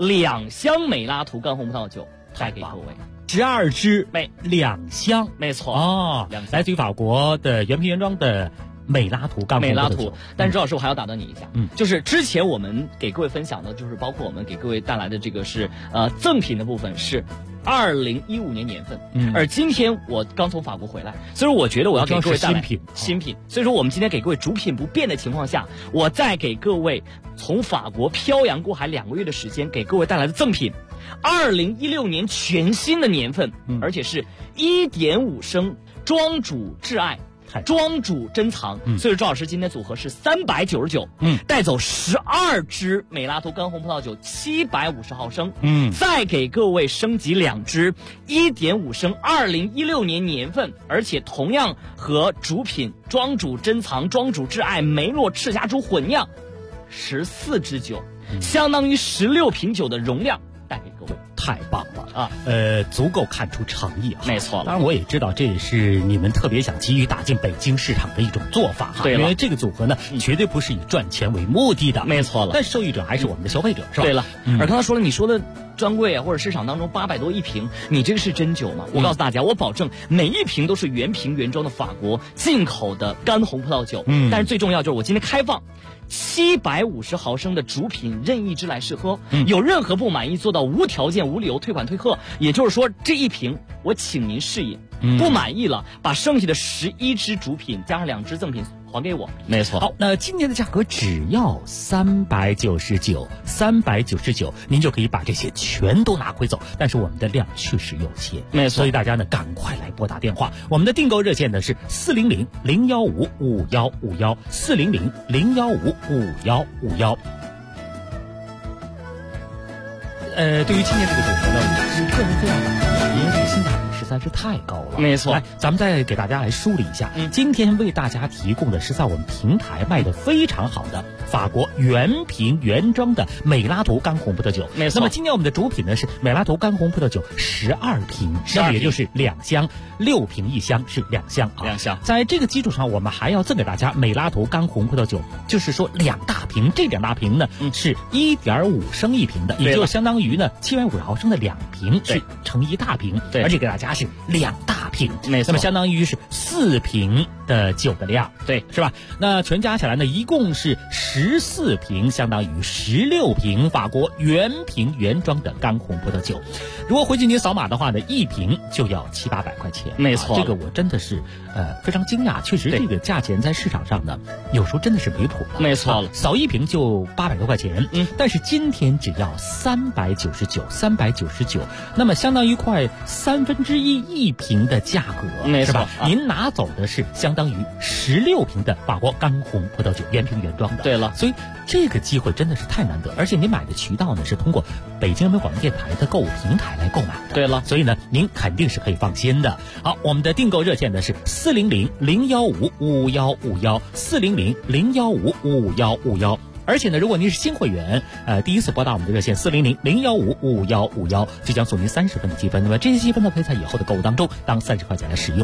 2箱美拉图干红葡萄酒带给各位。 12支2箱， 没错哦，来自于法国的原瓶原装的美拉图干红葡萄酒。 但是周老师，我还要打断你一下，就是之前我们给各位分享的，就是包括我们给各位带来的这个是赠品的部分是2015年年份，而今天我刚从法国回来，所以我觉得我要给各位带来新品，所以说我们今天给各位主品不变的情况下，我再给各位从法国漂洋过海2个月的时间给各位带来的赠品，2016年全新的年份，而且是1.5升庄主挚爱庄主珍藏。所以赵老师今天组合是399，带走12支美拉图干红葡萄酒750毫升，再给各位升级2支1.5升2016年年份，而且同样和主品庄主珍藏、庄主挚爱、梅洛赤霞珠混酿14支酒，相当于16瓶酒的容量带给各位。 太棒了啊！足够看出诚意啊。 没错， 当然我也知道这也是你们特别想急于打进北京市场的一种做法哈。 对了， 因为这个组合呢，绝对不是以赚钱为目的的。 没错了， 但受益者还是我们的消费者，是吧？ 对了，而刚才说了，你说的专柜啊或者市场当中800多一瓶，你这个是真酒吗？我告诉大家，我保证每一瓶都是原瓶原装的法国进口的干红葡萄酒。但是最重要就是我今天开放750毫升的主品任意支来试喝，有任何不满意做到无条件无理由退款退货。也就是说，这一瓶我请您试饮，不满意了把剩下的11支主品加上2支赠品还给我。 没错。好，那今天的价格只要399，您就可以把这些全都拿回走。但是我们的量确实有限， 没错， 所以大家呢赶快来拨打电话。我们的订购热线呢是400-015-5151，400-015-5151。对于今天这个组合呢，我是个人非常满意，因为这个性价比实在是太高了。 没错， 来，咱们再给大家来梳理一下，今天为大家提供的是在我们平台卖的非常好的法国原瓶原装的美拉图干红葡萄酒。 没错。 那么今天我们的主品呢是美拉图干红葡萄酒12瓶，那么也就是2箱，6瓶1箱是2箱啊。 2箱。 在这个基础上，我们还要赠给大家美拉图干红葡萄酒，就是说2大瓶，这2大瓶呢是1.5升一瓶的，也就相当于呢750毫升的2瓶是成1大瓶，而且给大家是2大瓶， 没错， 那么相当于是4瓶的酒的量， 对， 是吧？那全加起来呢，一共是14瓶，相当于16瓶法国原瓶原装的干红葡萄酒。如果回去您扫码的话呢，一瓶就要700-800块钱， 没错， 这个我真的是非常惊讶，确实这个价钱在市场上呢，有时候真的是离谱的， 没错了， 扫一瓶就800多块钱，但是今天只要399，那么相当于快1/3一瓶的价格，是吧？您拿走的是相当于16瓶的法国干红葡萄酒，原瓶原装的。 对了， 所以这个机会真的是太难得，而且您买的渠道呢是通过北京人民广播电台的购物平台来购买的。 对了， 所以呢您肯定是可以放心的。好，我们的订购热线呢是400-015-5151，400-015-5151。而且呢，如果您是新会员，第一次拨打我们的热线400-015-5151，就将送您30分的积分。那么这些积分呢，可以在以后的购物当中当30块钱来使用。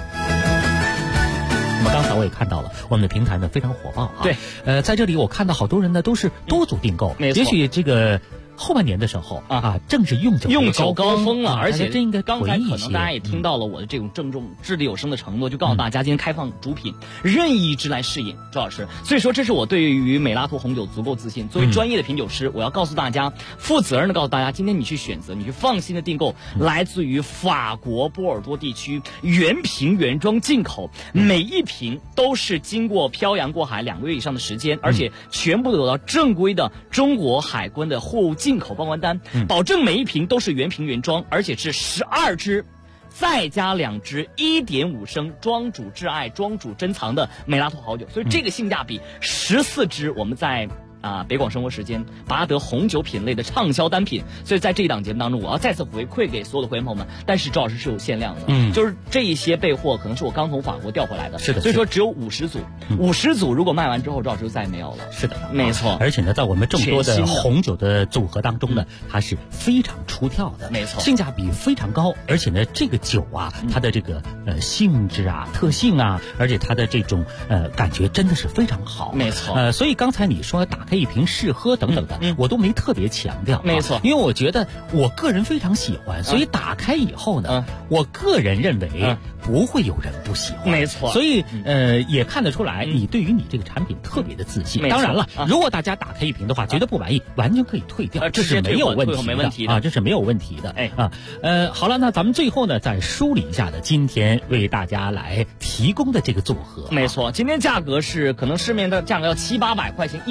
那么刚才我也看到了，我们的平台呢非常火爆啊。 对， 在这里我看到好多人呢都是多组订购， 没错， 也许这个后半年的时候正是用酒高峰了，而且这应该刚才可能大家也听到了我的这种郑重掷地有声的承诺，就告诉大家今天开放主品任意支来试饮，周老师。所以说这是我对于美拉图红酒足够自信。作为专业的品酒师，我要告诉大家，负责任的告诉大家，今天你去选择，你去放心的订购来自于法国波尔多地区原瓶原装进口，每一瓶都是经过漂洋过海2个月以上的时间，而且全部都有到正规的中国海关的货物进口报关单，保证每一瓶都是原瓶原装，而且是12支再加2支1.5升庄主挚爱庄主珍藏的美拉图好酒，所以这个性价比14支我们在北广生活时间拔得红酒品类的畅销单品。所以在这一档节目当中，我要再次回馈给所有的会员朋友们，但是周老师是有限量的，就是这一些备货可能是我刚从法国调回来的， 是的， 所以说只有50组，50组如果卖完之后，周老师就再也没有了。 是的， 没错。 而且呢，在我们众多的红酒的组合当中呢，它是非常出挑的， 没错， 性价比非常高，而且呢，这个酒啊，它的这个性质啊、特性啊，而且它的这种感觉真的是非常好， 没错。 所以刚才你说打开一瓶试喝等等的，我都没特别强调， 没错， 因为我觉得我个人非常喜欢，所以打开以后呢，我个人认为不会有人不喜欢， 没错。 所以也看得出来，你对于你这个产品特别的自信。当然了，如果大家打开一瓶的话，觉得不满意，完全可以退掉，这是没有问题的啊，这是没有问题的。好了，那咱们最后呢，再梳理一下的今天为大家来提供的这个组合， 没错，今天价格是可能市面的价格要700-800块钱一支，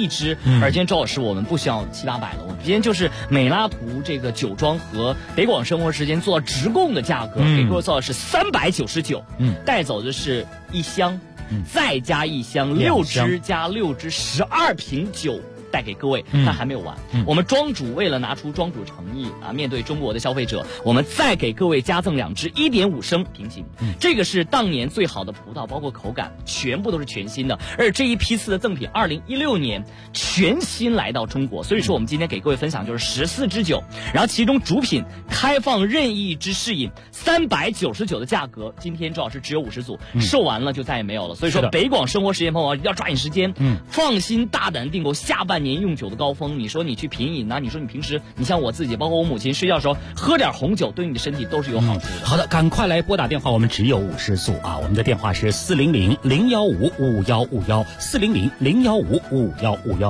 而今天周老师我们不需要700-800了，我们今天就是美拉图这个酒庄和北广生活时间做直供的价格，给各位做的是399，带走的是1箱，再加1箱，6支加6支12瓶酒。带给各位，但还没有完。我们庄主为了拿出庄主诚意啊，面对中国的消费者，我们再给各位加赠2支1.5升瓶型。这个是当年最好的葡萄，包括口感全部都是全新的。而这一批次的赠品，2016年全新来到中国，所以说我们今天给各位分享就是14支酒，然后其中主品开放任意之试饮，399的价格，今天周老师只有50组，售完了就再也没有了。所以说北广生活时间朋友要抓紧时间，放心大胆订购下半年用酒的高峰。你说你去品饮啊，你说你平时你像我自己，包括我母亲睡觉的时候喝点红酒，对你的身体都是有好处的。 好的，赶快来拨打电话，我们只有50组啊，我们的电话是400-015-5151，400-015-5151。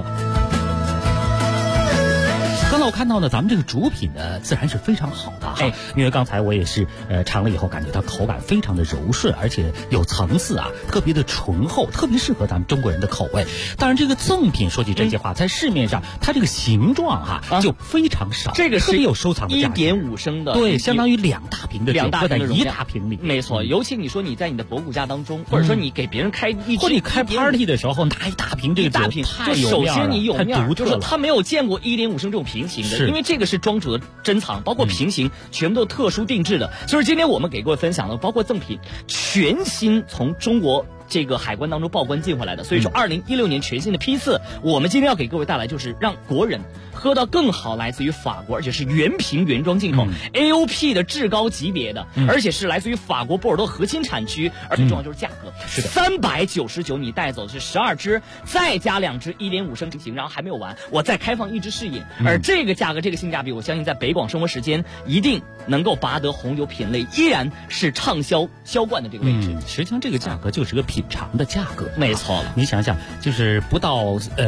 刚才我看到呢，咱们这个主品呢，自然是非常好的哈，因为刚才我也是尝了以后，感觉它口感非常的柔顺，而且有层次啊，特别的醇厚，特别适合咱们中国人的口味。当然，这个赠品说句真心话，在市面上它这个形状就非常少， 这个是特别有收藏的价值 1.5升的， 对，相当于2大瓶的酒，搁在1大瓶里， 没错。尤其你说你在你的博古架当中，或者说你给别人开或者你开 party 的时候拿1大瓶这个酒，太有面了， 首先你有面，就是他没有见过1.5升这种瓶型的，因为这个是庄主的珍藏，包括瓶型全部都特殊定制的。所以今天我们给各位分享的，包括赠品全新从中国这个海关当中报关进回来的。所以说2016年全新的批次，我们今天要给各位带来就是让国人喝到更好，来自于法国，而且是原瓶原装进口，AOP 的至高级别的，而且是来自于法国波尔多核心产区，而且重要就是价格，是的，399你带走的是12支，再加2支1.5升瓶型，然后还没有完，我再开放1支试饮，而这个价格这个性价比，我相信在北广生活时间一定能够拔得红酒品类依然是畅销销冠的这个位置。 实际上这个价格就是个品尝的价格， 没错了。 你想想，就是不到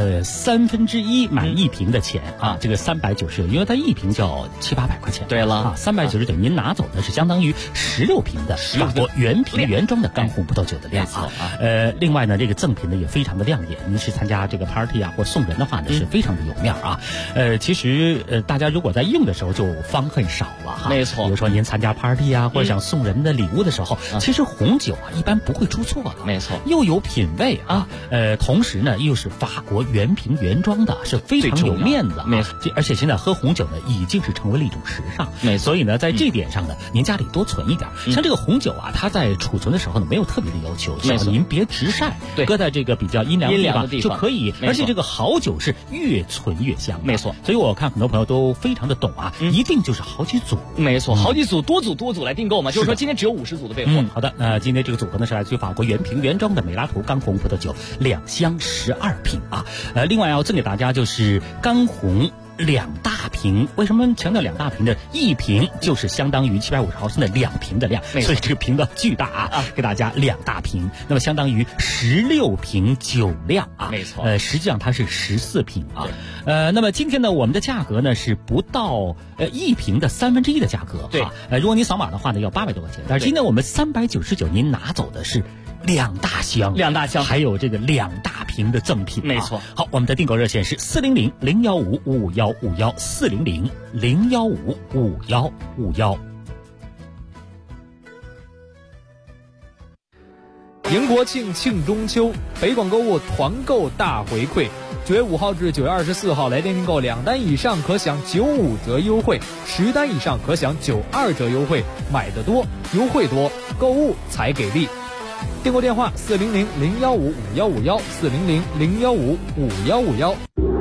1/3买1瓶的钱啊，这个399，因为它1瓶就要700-800块钱。 对了啊，399您拿走的是相当于16瓶的法国原瓶原装的干红葡萄酒的量啊。另外呢，这个赠品呢也非常的亮眼。您是参加这个 party 啊或送人的话呢，是非常的有面啊。其实大家如果在用的时候就方恨少了哈。 没错。 比如说您参加 party 啊或者想送人的礼物的时候，其实红酒啊一般不会出错的。 没错。 又有品味啊，同时呢又是法国原瓶原装的，是非常有面子。 没错。 而且现在喝红酒呢已经是成为了一种时尚。 没错。 所以呢在这点上呢，您家里多存一点。像这个红酒啊，它在储存的时候呢没有特别的要求，只要您别直晒，搁在这个比较阴凉的地方就可以。而且这个好酒是越存越香。 没错。 所以我看很多朋友都非常的懂啊，一定就是好几组。 没错，好几组，多组来订购嘛。就是说今天只有50组的备货。 好的，那今天这个组合呢是来自于法国原瓶原装的美拉图干红葡萄酒2箱12瓶啊。另外要赠给大家就是干红2大瓶。为什么强调2大瓶的？1瓶就是相当于750毫升的2瓶的量，所以这个瓶子巨大啊，给大家2大瓶，那么相当于16瓶酒量啊。 没错。 实际上它是14瓶啊。那么今天呢，我们的价格呢是不到1瓶的1/3的价格。 对。 如果你扫码的话呢，要800多块钱，但是今天我们399，您拿走的是2大箱，还有这个2大瓶的赠品。 没错。 好，我们的订购热线是400-015-5151，400-015-5151。 迎国庆，庆中秋，北广购物团购大回馈。9月5号至9月24号来电订购2单以上可享95折优惠，10单以上可享92折优惠。买得多，优惠多，购物才给力。订购电话400-015-5151，400-015-5151。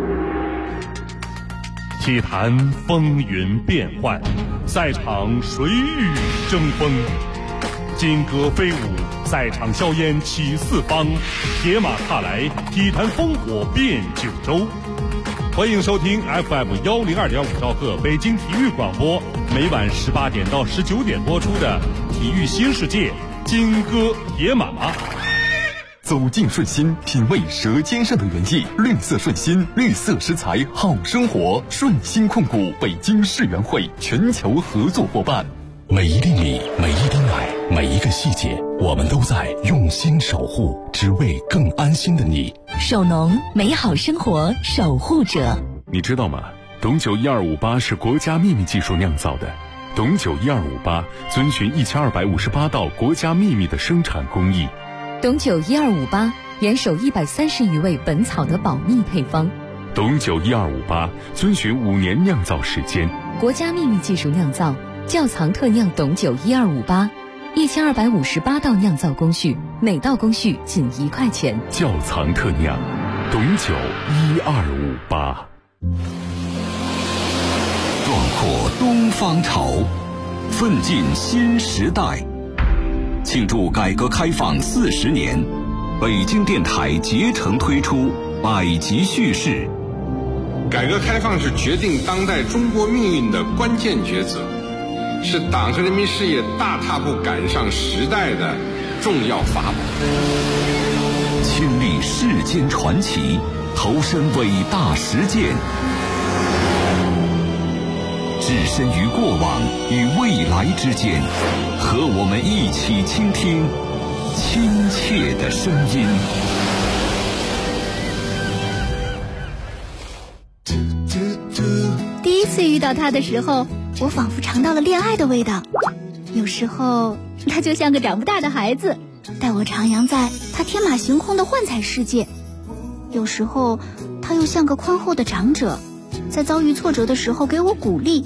体坛风云变幻，赛场谁与争锋？金戈飞舞，赛场硝烟起四方，铁马踏来，体坛烽火遍九州。欢迎收听 FM 102.5兆赫北京体育广播，每晚18点到19点播出的《体育新世界》金戈铁马。 走进顺心，品味舌尖上的原意。绿色顺心，绿色食材好生活。顺心控股北京世园会全球合作伙伴。 每一粒米，每一滴奶，每一个细节，我们都在用心守护，只为更安心的你。 守农，美好生活守护者。 你知道吗？董酒1258是国家秘密技术酿造的。董酒1258遵循1258道国家秘密的生产工艺。 董酒1258严守130余味本草的保密配方。 董酒1258遵循5年酿造时间， 国家秘密技术酿造，窖藏特酿董酒1258，1258道酿造工序，每道工序仅1块钱。 窖藏特酿，董酒1258。 壮阔东方潮，奋进新时代。庆祝改革开放40年，北京电台竭诚推出百集叙事。 改革开放是决定当代中国命运的关键抉择，是党和人民事业大踏步赶上时代的重要法宝。 亲历世间传奇，投身伟大实践，置身于过往与未来之间，和我们一起倾听亲切的声音。 第一次遇到他的时候，我仿佛尝到了恋爱的味道。有时候他就像个长不大的孩子，带我徜徉在他天马行空的幻彩世界；有时候他又像个宽厚的长者，在遭遇挫折的时候给我鼓励，